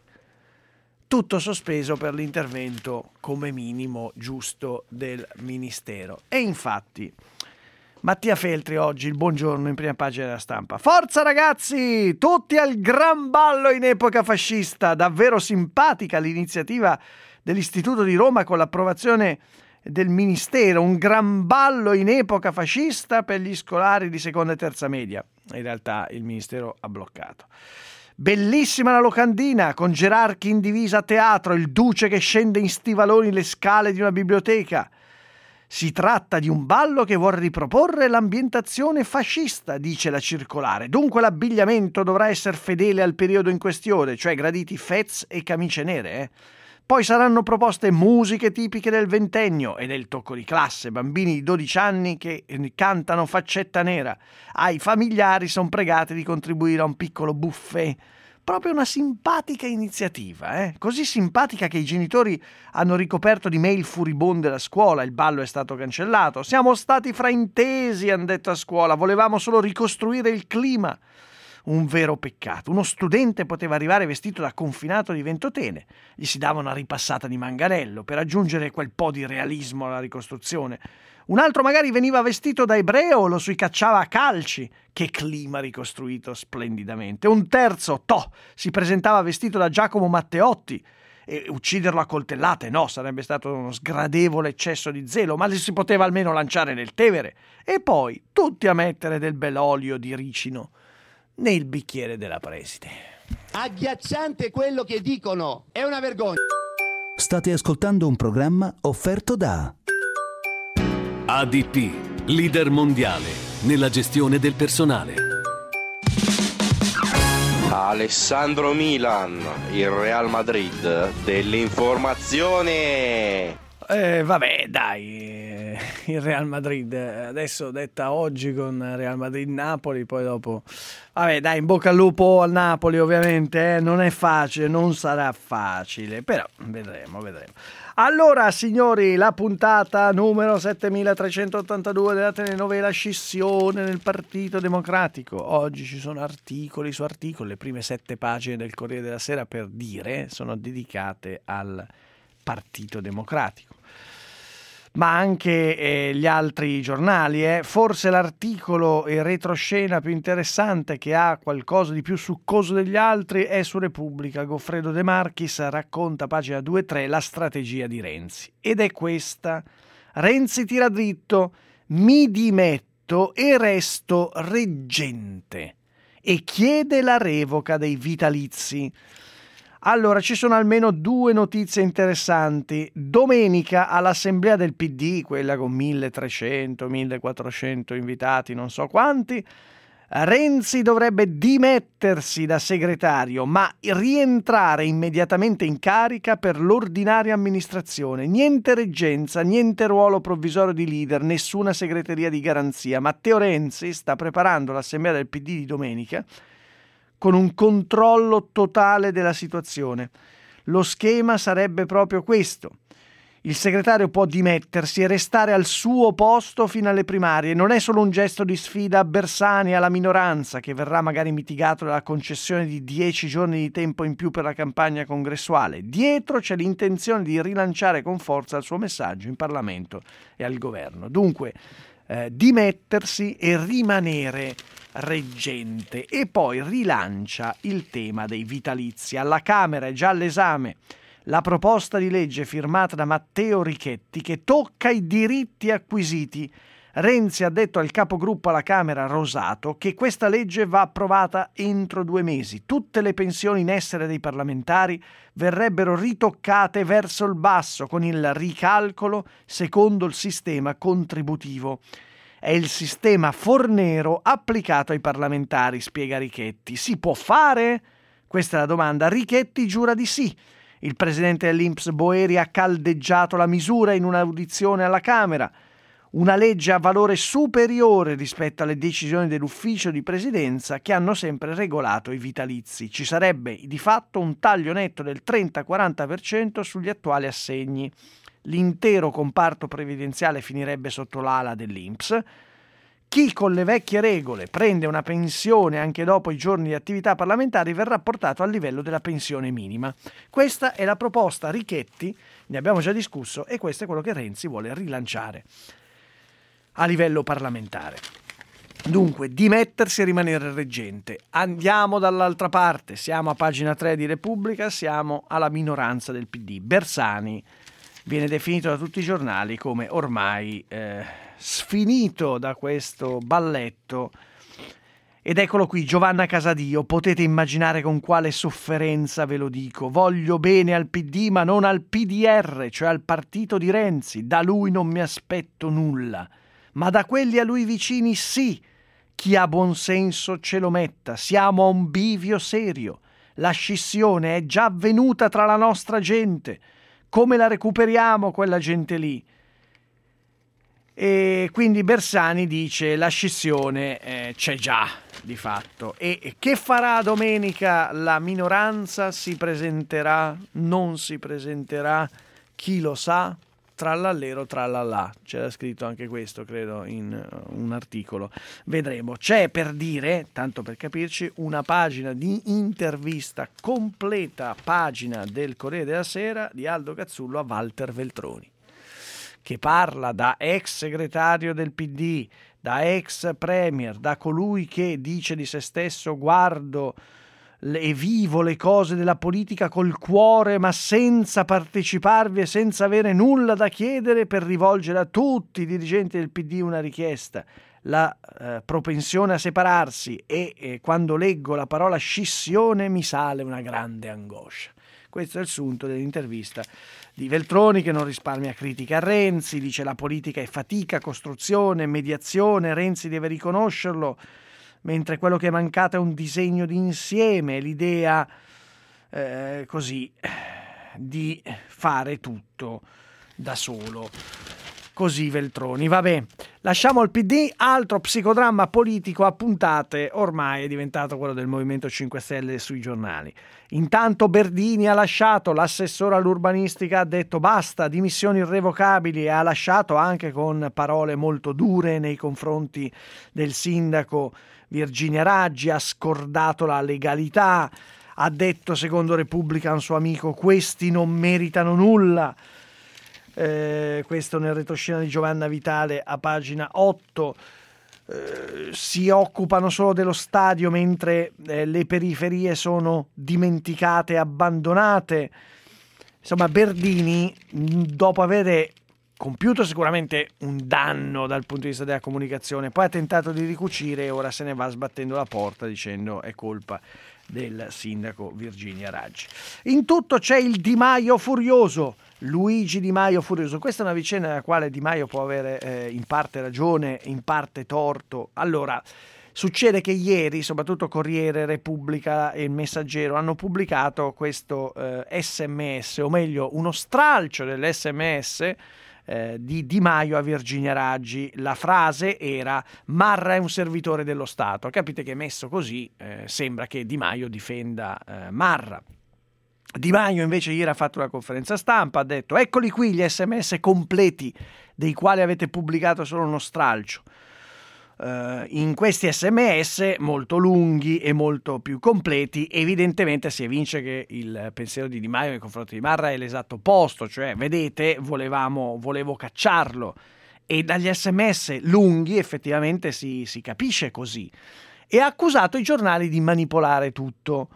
Tutto sospeso per l'intervento, come minimo, giusto del Ministero. E infatti, Mattia Feltri oggi, il buongiorno in prima pagina della Stampa. Forza ragazzi, tutti al gran ballo in epoca fascista. Davvero simpatica l'iniziativa dell'Istituto di Roma con l'approvazione del Ministero. Un gran ballo in epoca fascista per gli scolari di seconda e terza media. In realtà il Ministero ha bloccato. Bellissima la locandina, con gerarchi in divisa a teatro, il duce che scende in stivaloni le scale di una biblioteca. Si tratta di un ballo che vuole riproporre l'ambientazione fascista, dice la circolare. Dunque l'abbigliamento dovrà essere fedele al periodo in questione, cioè graditi fez e camicie nere. Eh? Poi saranno proposte musiche tipiche del ventennio e del tocco di classe, bambini di dodici anni che cantano Faccetta Nera. Ai familiari sono pregati di contribuire a un piccolo buffet. Proprio una simpatica iniziativa, eh? Così simpatica che i genitori hanno ricoperto di mail furibonde la scuola, il ballo è stato cancellato. Siamo stati fraintesi, hanno detto a scuola, volevamo solo ricostruire il clima. Un vero peccato. Uno studente poteva arrivare vestito da confinato di Ventotene, gli si dava una ripassata di manganello per aggiungere quel po' di realismo alla ricostruzione. Un altro magari veniva vestito da ebreo o lo si cacciava a calci. Che clima ricostruito splendidamente. Un terzo, toh, si presentava vestito da Giacomo Matteotti. E ucciderlo a coltellate, no, sarebbe stato uno sgradevole eccesso di zelo, ma si poteva almeno lanciare nel Tevere. E poi tutti a mettere del bell'olio di ricino nel bicchiere della preside. Agghiacciante quello che dicono, è una vergogna. State ascoltando un programma offerto da A D P, leader mondiale nella gestione del personale. Alessandro Milan, il Real Madrid dell'informazione. Eh, vabbè, dai, il Real Madrid, adesso detta oggi con Real Madrid-Napoli, poi dopo... Vabbè, dai, in bocca al lupo al Napoli, ovviamente, eh? Non è facile, non sarà facile, però vedremo, vedremo. Allora, signori, la puntata numero settemilatrecentottantadue della telenovela Scissione nel Partito Democratico. Oggi ci sono articoli su articoli, le prime sette pagine del Corriere della Sera, per dire, sono dedicate al Partito Democratico. Ma anche eh, gli altri giornali. Eh. Forse l'articolo e retroscena più interessante, che ha qualcosa di più succoso degli altri, è su Repubblica. Goffredo De Marchis racconta, pagina due e tre, la strategia di Renzi. Ed è questa. Renzi tira dritto, mi dimetto e resto reggente. E chiede la revoca dei vitalizi. Allora, ci sono almeno due notizie interessanti. Domenica all'assemblea del P D, quella con milletrecento millequattrocento invitati, non so quanti, Renzi dovrebbe dimettersi da segretario, ma rientrare immediatamente in carica per l'ordinaria amministrazione. Niente reggenza, niente ruolo provvisorio di leader, nessuna segreteria di garanzia. Matteo Renzi sta preparando l'assemblea del P D di domenica con un controllo totale della situazione. Lo schema sarebbe proprio questo. Il segretario può dimettersi e restare al suo posto fino alle primarie. Non è solo un gesto di sfida a Bersani, alla minoranza, che verrà magari mitigato dalla concessione di dieci giorni di tempo in più per la campagna congressuale. Dietro c'è l'intenzione di rilanciare con forza il suo messaggio in Parlamento e al governo. Dunque, eh, dimettersi e rimanere reggente. E poi rilancia il tema dei vitalizi. Alla Camera è già all'esame la proposta di legge firmata da Matteo Richetti che tocca i diritti acquisiti. Renzi ha detto al capogruppo alla Camera Rosato che questa legge va approvata entro due mesi. Tutte le pensioni in essere dei parlamentari verrebbero ritoccate verso il basso con il ricalcolo secondo il sistema contributivo. È il sistema Fornero applicato ai parlamentari, spiega Richetti. Si può fare? Questa è la domanda. Richetti giura di sì. Il presidente dell'I N P S Boeri ha caldeggiato la misura in un'audizione alla Camera. Una legge a valore superiore rispetto alle decisioni dell'ufficio di presidenza che hanno sempre regolato i vitalizi. Ci sarebbe di fatto un taglio netto del trenta-quaranta per cento sugli attuali assegni. L'intero comparto previdenziale finirebbe sotto l'ala dell'I N P S. Chi con le vecchie regole prende una pensione anche dopo i giorni di attività parlamentari verrà portato al livello della pensione minima. Questa è la proposta Richetti, ne abbiamo già discusso, e questo è quello che Renzi vuole rilanciare a livello parlamentare. Dunque, dimettersi e rimanere reggente. Andiamo dall'altra parte, siamo a pagina tre di Repubblica, siamo alla minoranza del P D. Bersani viene definito da tutti i giornali come ormai eh, sfinito da questo balletto. Ed eccolo qui, Giovanna Casadio, potete immaginare con quale sofferenza ve lo dico. Voglio bene al P D ma non al P D R, cioè al partito di Renzi. Da lui non mi aspetto nulla, ma da quelli a lui vicini sì. Chi ha buon senso ce lo metta, siamo a un bivio serio. La scissione è già avvenuta tra la nostra gente. Come la recuperiamo quella gente lì? E quindi Bersani dice la scissione eh, c'è già di fatto. E che farà domenica la minoranza? Si presenterà? Non si presenterà? Chi lo sa? Trallallero trallallà, c'era scritto anche questo credo in un articolo, vedremo. C'è, per dire, tanto per capirci, una pagina di intervista completa, pagina del Corriere della Sera di Aldo Cazzullo a Walter Veltroni, che parla da ex segretario del P D, da ex premier, da colui che dice di se stesso guardo e vivo le cose della politica col cuore ma senza parteciparvi e senza avere nulla da chiedere, per rivolgere a tutti i dirigenti del P D una richiesta, la eh, propensione a separarsi, e eh, quando leggo la parola scissione mi sale una grande angoscia. Questo è il sunto dell'intervista di Veltroni, che non risparmia critiche a Renzi, dice la politica è fatica, costruzione, mediazione, Renzi deve riconoscerlo, mentre quello che è mancato è un disegno d'insieme, l'idea eh, così di fare tutto da solo. Così Veltroni. Vabbè, lasciamo il P D, altro psicodramma politico a puntate, ormai è diventato quello del Movimento cinque Stelle sui giornali. Intanto Berdini ha lasciato, l'assessore all'urbanistica ha detto basta, dimissioni irrevocabili, e ha lasciato anche con parole molto dure nei confronti del sindaco Virginia Raggi, ha scordato la legalità, ha detto secondo Repubblica a un suo amico questi non meritano nulla. Eh, questo nel retroscena di Giovanna Vitale a pagina otto. Eh, si occupano solo dello stadio mentre eh, le periferie sono dimenticate e abbandonate. Insomma, Berdini, dopo avere compiuto sicuramente un danno dal punto di vista della comunicazione, poi ha tentato di ricucire e ora se ne va sbattendo la porta dicendo è colpa del sindaco Virginia Raggi. In tutto c'è il Di Maio furioso, Luigi Di Maio furioso. Questa è una vicenda nella quale Di Maio può avere eh, in parte ragione, in parte torto. Allora, succede che ieri soprattutto Corriere, Repubblica e Il Messaggero hanno pubblicato questo eh, sms, o meglio uno stralcio dell'sms Eh, di Di Maio a Virginia Raggi. La frase era Marra è un servitore dello Stato. Capite che messo così eh, sembra che Di Maio difenda eh, Marra. Di Maio invece ieri ha fatto una conferenza stampa, ha detto eccoli qui gli sms completi dei quali avete pubblicato solo uno stralcio. Uh, in questi sms molto lunghi e molto più completi evidentemente si evince che il pensiero di Di Maio nei confronti di Marra è l'esatto opposto, cioè vedete volevamo, volevo cacciarlo, e dagli sms lunghi effettivamente si, si capisce così, e ha accusato i giornali di manipolare tutto.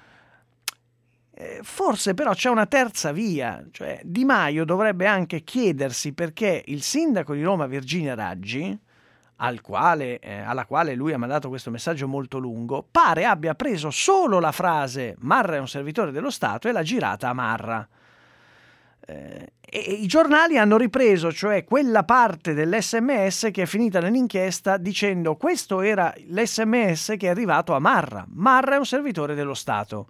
Eh, forse però c'è una terza via, cioè Di Maio dovrebbe anche chiedersi perché il sindaco di Roma Virginia Raggi, al quale, eh, alla quale lui ha mandato questo messaggio molto lungo, pare abbia preso solo la frase Marra è un servitore dello Stato e l'ha girata a Marra. Eh, e, e i giornali hanno ripreso, cioè quella parte dell'esse emme esse che è finita nell'inchiesta, dicendo questo era l'esse emme esse che è arrivato a Marra. Marra è un servitore dello Stato.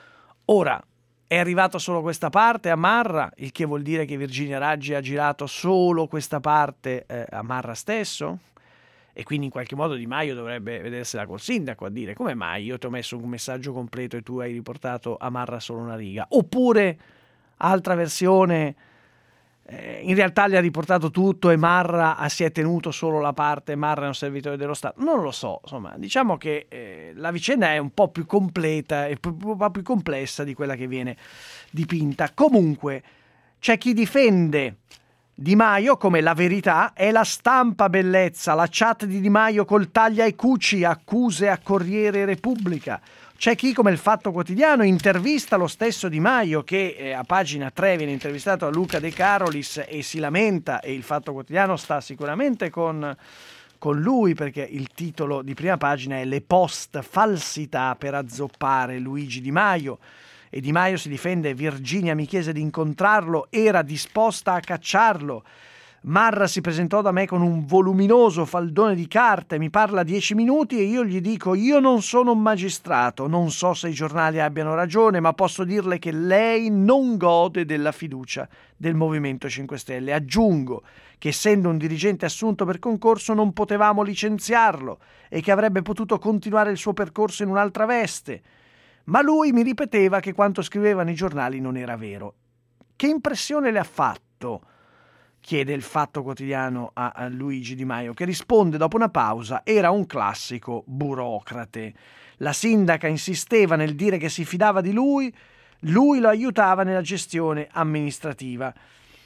Ora, è arrivato solo questa parte a Marra, il che vuol dire che Virginia Raggi ha girato solo questa parte eh, a Marra stesso? E quindi in qualche modo Di Maio dovrebbe vedersela col sindaco a dire come mai io ti ho messo un messaggio completo e tu hai riportato a Marra solo una riga. Oppure, altra versione, eh, in realtà gli ha riportato tutto e Marra si è tenuto solo la parte, Marra è un servitore dello Stato. Non lo so, insomma, diciamo che eh, la vicenda è un po' più completa e un po' più complessa di quella che viene dipinta. Comunque, c'è chi difende Di Maio come la verità, è la Stampa bellezza, la chat di Di Maio col taglia e cuci, accuse a Corriere Repubblica. C'è chi come il Fatto Quotidiano intervista lo stesso Di Maio che eh, a pagina tre viene intervistato a Luca De Carolis e si lamenta, e il Fatto Quotidiano sta sicuramente con, con lui perché il titolo di prima pagina è "Le post falsità per azzoppare Luigi Di Maio". E Di Maio si difende: Virginia mi chiese di incontrarlo, era disposta a cacciarlo. Marra si presentò da me con un voluminoso faldone di carte, mi parla dieci minuti e io gli dico io non sono un magistrato, non so se i giornali abbiano ragione, ma posso dirle che lei non gode della fiducia del Movimento cinque Stelle. Aggiungo che essendo un dirigente assunto per concorso non potevamo licenziarlo e che avrebbe potuto continuare il suo percorso in un'altra veste. Ma lui mi ripeteva che quanto scrivevano i giornali non era vero. Che impressione le ha fatto? Chiede il Fatto Quotidiano a, a Luigi Di Maio, che risponde dopo una pausa: era un classico burocrate. La sindaca insisteva nel dire che si fidava di lui, lui lo aiutava nella gestione amministrativa.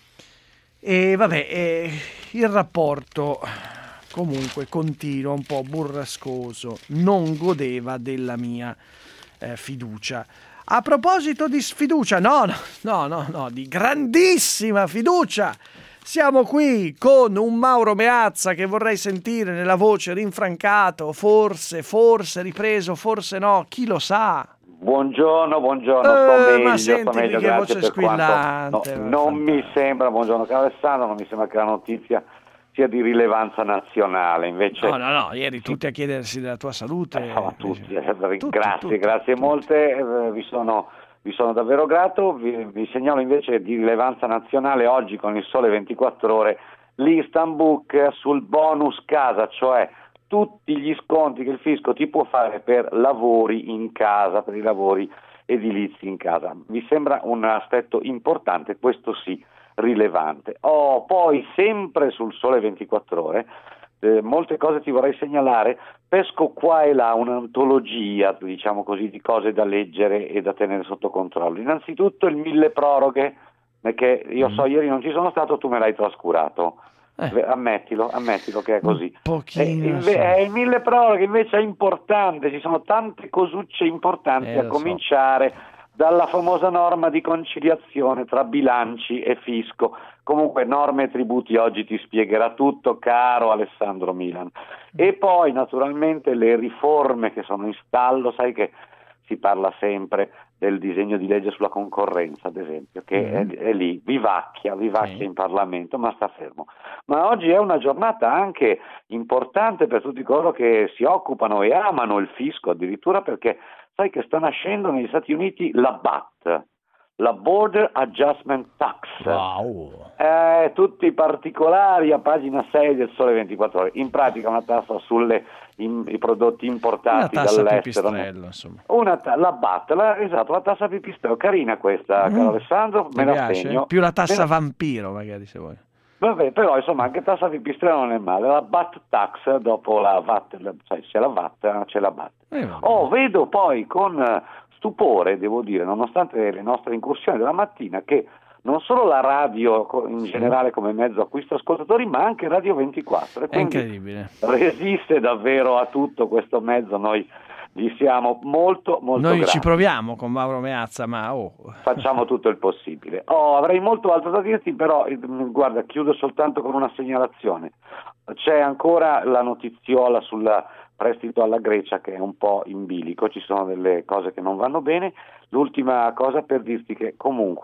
E vabbè, eh, il rapporto comunque continua, un po' burrascoso, non godeva della mia Eh, fiducia. A proposito di sfiducia, no, no, no, no, no, di grandissima fiducia, siamo qui con un Mauro Meazza che vorrei sentire nella voce rinfrancato, forse, forse ripreso, forse no, chi lo sa. Buongiorno, buongiorno, Eh, sto meglio, ma sto senti meglio, che grazie voce per squillante, quanto. No, non mi sembra, buongiorno caro Alessandro, non mi sembra che la notizia sia di rilevanza nazionale, invece... No, no, no, ieri tutti a chiedersi della tua salute. Eh, no, tutti, eh, tutti, grazie, tutti, grazie tutti. molte, eh, vi sono, vi sono davvero grato, vi, vi segnalo invece di rilevanza nazionale oggi con il Sole ventiquattro Ore l'Instant Book sul bonus casa, cioè tutti gli sconti che il fisco ti può fare per lavori in casa, per i lavori edilizi in casa. Vi sembra un aspetto importante, questo sì, rilevante. Oh, poi sempre sul Sole ventiquattro Ore eh, molte cose ti vorrei segnalare, pesco qua e là un'antologia, diciamo così, di cose da leggere e da tenere sotto controllo. Innanzitutto il mille proroghe, perché io so ieri non ci sono stato, tu me l'hai trascurato. Eh. Ammettilo, ammettilo che è così. Pochino, eh, inve- sì. eh, il mille proroghe invece è importante, ci sono tante cosucce importanti, Eh, a lo cominciare dalla famosa norma di conciliazione tra bilanci e fisco. Comunque norme e tributi oggi ti spiegherà tutto, caro Alessandro Milan. E poi naturalmente le riforme che sono in stallo, sai che si parla sempre del disegno di legge sulla concorrenza, ad esempio, che mm. è, è lì, vivacchia, vivacchia sì. in Parlamento, ma sta fermo. Ma oggi è una giornata anche importante per tutti coloro che si occupano e amano il fisco, addirittura perché sai che sta nascendo negli Stati Uniti la B A T, la Border Adjustment Tax. Wow. Eh, tutti i particolari a pagina sei del Sole ventiquattro Ore. In pratica una tassa sulle in, i prodotti importati una tassa dall'estero. Pipistrello, insomma. Una ta- la B A T, la, esatto, la tassa pipistrello, carina questa, mm. caro Alessandro, Mi me la piace? segno. Più la tassa me la... vampiro, magari, se vuoi. Vabbè, però insomma anche tassa pipistrello non è male. La B A T tax dopo la V A T, la, cioè c'è la V A T, c'è la B A T. Eh, oh, vedo poi con stupore, devo dire, nonostante le nostre incursioni della mattina, che non solo la radio in generale come mezzo acquista ascoltatori, ma anche Radio ventiquattro. E è incredibile. Resiste davvero a tutto questo mezzo, noi gli siamo molto molto Noi grati. ci proviamo con Mauro Meazza, ma oh. Facciamo tutto il possibile. Oh, avrei molto altro da dirti, però guarda, chiudo soltanto con una segnalazione. C'è ancora la notiziola sul prestito alla Grecia che è un po' in bilico, ci sono delle cose che non vanno bene. L'ultima cosa per dirti che comunque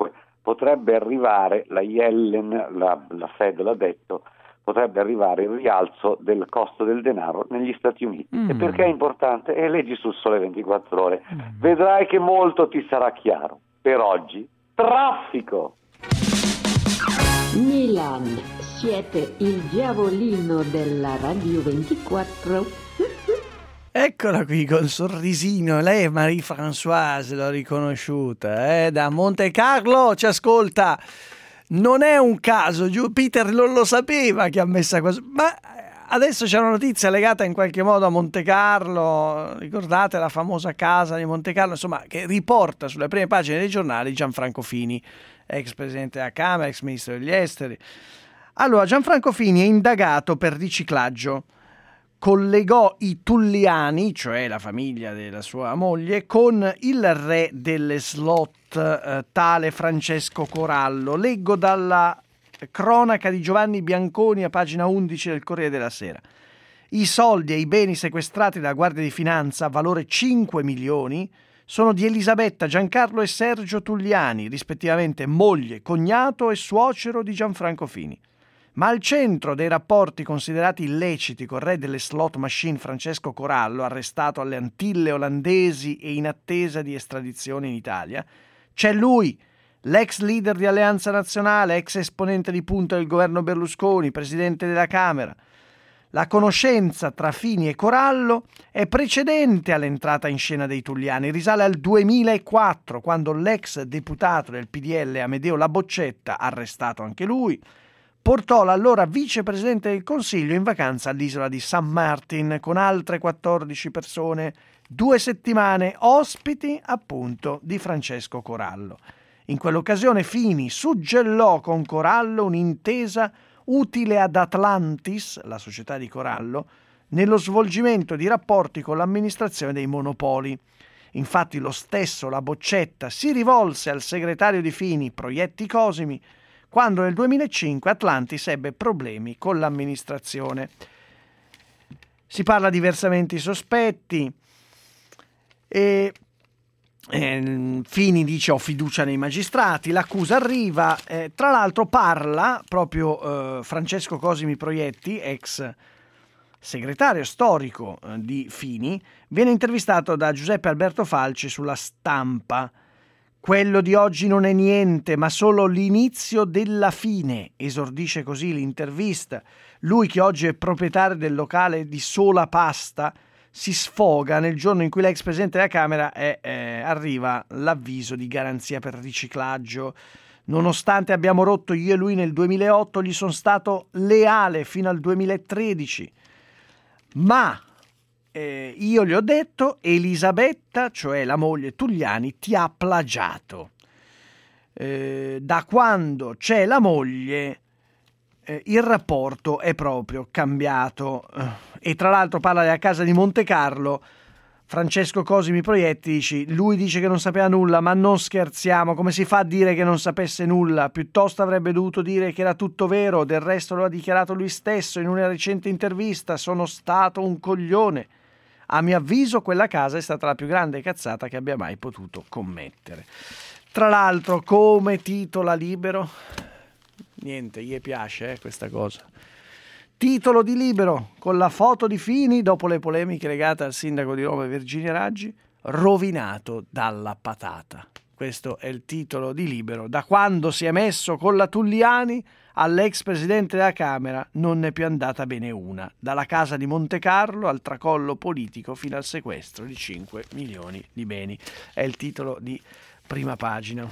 potrebbe arrivare, la Yellen, la, la Fed l'ha detto, potrebbe arrivare il rialzo del costo del denaro negli Stati Uniti. Mm. E perché è importante? E leggi sul Sole ventiquattro Ore. Mm. Vedrai che molto ti sarà chiaro. Per oggi, traffico! Milan, siete il diavolino della Radio ventiquattro. Eccola qui col sorrisino, lei è Marie-Françoise, l'ho riconosciuta, eh? Da Monte Carlo ci ascolta. Non è un caso, Peter non lo sapeva che ha messo questo, ma adesso c'è una notizia legata in qualche modo a Monte Carlo, ricordate la famosa casa di Monte Carlo, insomma, che riporta sulle prime pagine dei giornali Gianfranco Fini, ex presidente della Camera, ex ministro degli esteri. Allora, Gianfranco Fini è indagato per riciclaggio. Collegò i Tulliani, cioè la famiglia della sua moglie, con il re delle slot, eh, tale Francesco Corallo. Leggo dalla cronaca di Giovanni Bianconi a pagina undici del Corriere della Sera. I soldi e i beni sequestrati dalla Guardia di Finanza, valore cinque milioni, sono di Elisabetta, Giancarlo e Sergio Tulliani, rispettivamente moglie, cognato e suocero di Gianfranco Fini. Ma al centro dei rapporti considerati illeciti col re delle slot machine Francesco Corallo, arrestato alle Antille olandesi e in attesa di estradizione in Italia, c'è lui, l'ex leader di Alleanza Nazionale, ex esponente di punta del governo Berlusconi, presidente della Camera. La conoscenza tra Fini e Corallo è precedente all'entrata in scena dei Tulliani, risale al duemilaquattro, quando l'ex deputato del P D L Amedeo Laboccetta, arrestato anche lui, portò l'allora vicepresidente del Consiglio in vacanza all'isola di San Martin con altre quattordici persone, due settimane ospiti appunto di Francesco Corallo. In quell'occasione Fini suggellò con Corallo un'intesa utile ad Atlantis, la società di Corallo, nello svolgimento di rapporti con l'amministrazione dei monopoli. Infatti lo stesso Laboccetta si rivolse al segretario di Fini, Proietti Cosimi, quando nel duemilacinque Atlantis ebbe problemi con l'amministrazione. Si parla di versamenti sospetti e eh, Fini dice ho fiducia nei magistrati, l'accusa arriva, eh, tra l'altro parla proprio eh, Francesco Cosimi Proietti, ex segretario storico eh, di Fini, viene intervistato da Giuseppe Alberto Falci sulla Stampa. Quello di oggi non è niente, ma solo l'inizio della fine, esordisce così l'intervista. Lui, che oggi è proprietario del locale di Sola Pasta, si sfoga nel giorno in cui l'ex presidente della Camera è, eh, arriva l'avviso di garanzia per riciclaggio. Nonostante abbiamo rotto io e lui nel duemilaotto, gli sono stato leale fino al duemilatredici. Ma Eh, io gli ho detto, Elisabetta, cioè la moglie Tulliani, ti ha plagiato. Eh, da quando c'è la moglie eh, il rapporto è proprio cambiato. Eh, e tra l'altro parla della casa di Monte Carlo. Francesco Cosimi Proietti dice, lui dice che non sapeva nulla, ma non scherziamo, come si fa a dire che non sapesse nulla? Piuttosto avrebbe dovuto dire che era tutto vero, del resto lo ha dichiarato lui stesso in una recente intervista, sono stato un coglione. A mio avviso quella casa è stata la più grande cazzata che abbia mai potuto commettere. Tra l'altro, come titola Libero, niente, gli piace eh, questa cosa. Titolo di Libero, con la foto di Fini, dopo le polemiche legate al sindaco di Roma Virginia Raggi, rovinato dalla patata. Questo è il titolo di Libero. Da quando si è messo con la Tulliani, all'ex presidente della Camera non ne è più andata bene una. Dalla casa di Monte Carlo al tracollo politico fino al sequestro di cinque milioni di beni. È il titolo di prima pagina.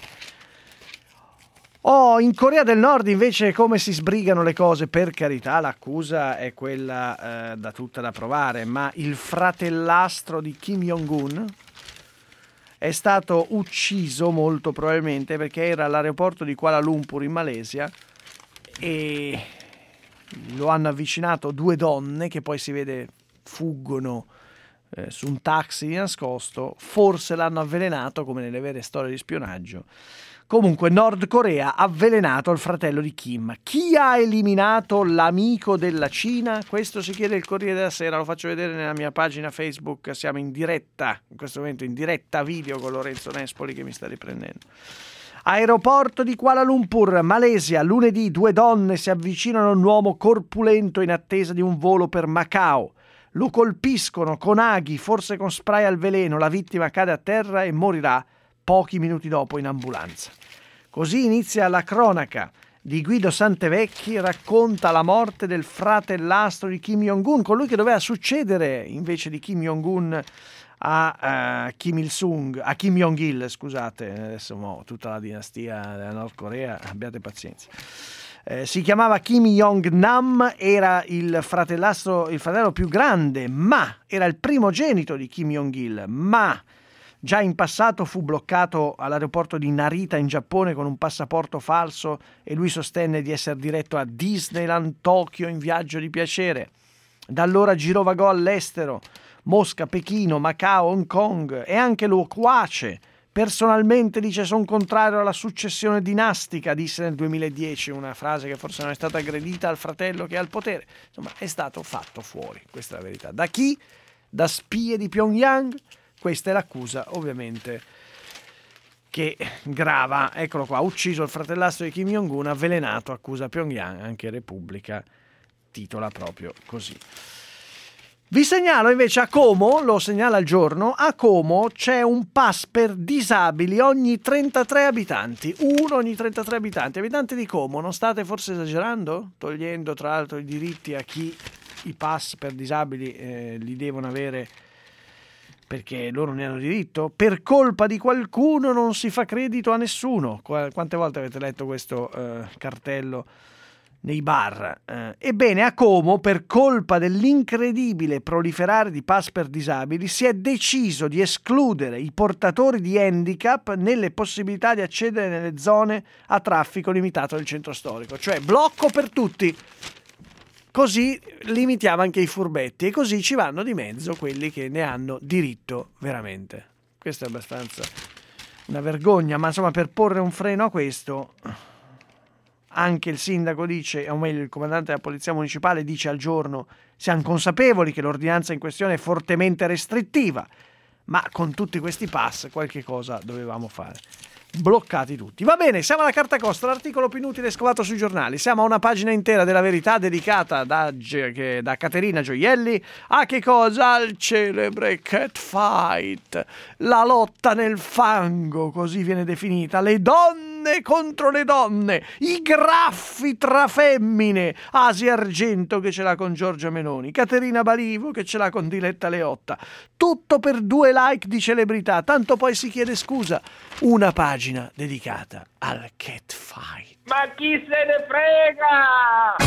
Oh, in Corea del Nord invece come si sbrigano le cose? Per carità, l'accusa è quella eh, da tutta da provare, ma il fratellastro di Kim Jong-un è stato ucciso molto probabilmente perché era all'aeroporto di Kuala Lumpur in Malesia e lo hanno avvicinato due donne che poi si vede fuggono eh, su un taxi di nascosto, forse l'hanno avvelenato come nelle vere storie di spionaggio. Comunque Nord Corea ha avvelenato il fratello di Kim. Chi ha eliminato l'amico della Cina? Questo si chiede il Corriere della Sera, lo faccio vedere nella mia pagina Facebook, siamo in diretta, in questo momento in diretta video con Lorenzo Nespoli che mi sta riprendendo. Aeroporto di Kuala Lumpur, Malesia, lunedì due donne si avvicinano a un uomo corpulento in attesa di un volo per Macao. Lo colpiscono con aghi, forse con spray al veleno, la vittima cade a terra e morirà pochi minuti dopo in ambulanza. Così inizia la cronaca di Guido Santevecchi, racconta la morte del fratellastro di Kim Jong-un, colui che doveva succedere invece di Kim Jong-un a uh, Kim Il-sung, a Kim Jong-il, scusate, adesso mo, tutta la dinastia della Nord Corea, abbiate pazienza. Eh, si chiamava Kim Jong-nam, era il fratellastro, il fratello più grande, ma era il primogenito di Kim Jong-il, ma già in passato fu bloccato all'aeroporto di Narita in Giappone con un passaporto falso e lui sostenne di essere diretto a Disneyland Tokyo in viaggio di piacere. Da allora girovagò all'estero, Mosca, Pechino, Macao, Hong Kong e anche loquace. Personalmente dice sono contrario alla successione dinastica, disse nel duemiladieci, una frase che forse non è stata aggredita al fratello che è al potere. Insomma, è stato fatto fuori, questa è la verità. Da chi? Da spie di Pyongyang? Questa è l'accusa, ovviamente, che grava. Eccolo qua, ucciso il fratellastro di Kim Jong-un, avvelenato, accusa Pyongyang, anche Repubblica titola proprio così. Vi segnalo invece a Como, lo segnala il giorno, a Como c'è un pass per disabili ogni trentatré abitanti, uno ogni trentatré abitanti. Abitanti di Como, non state forse esagerando? Togliendo tra l'altro i diritti a chi i pass per disabili eh, li devono avere perché loro ne hanno diritto? Per colpa di qualcuno non si fa credito a nessuno. Quante volte avete letto questo eh, cartello nei bar? Eh, ebbene, a Como, per colpa dell'incredibile proliferare di pass per disabili, si è deciso di escludere i portatori di handicap nelle possibilità di accedere nelle zone a traffico limitato del centro storico. Cioè, blocco per tutti. Così limitiamo anche i furbetti e così ci vanno di mezzo quelli che ne hanno diritto veramente. Questo è abbastanza una vergogna, ma insomma, per porre un freno a questo, anche il sindaco dice, o meglio il comandante della polizia municipale dice al giorno: siamo consapevoli che l'ordinanza in questione è fortemente restrittiva, ma con tutti questi pass qualche cosa dovevamo fare. Bloccati tutti. Va bene, siamo alla carta costa, l'articolo più inutile scovato sui giornali. Siamo a una pagina intera della Verità dedicata da, da Caterina Gioielli a che cosa? Al celebre cat fight, la lotta nel fango, così viene definita, le donne contro le donne, i graffi tra femmine, Asia Argento che ce l'ha con Giorgia Meloni, Caterina Barivo che ce l'ha con Diletta Leotta, tutto per due like di celebrità, tanto poi si chiede scusa. Una pagina dedicata al cat fight. Ma chi se ne frega?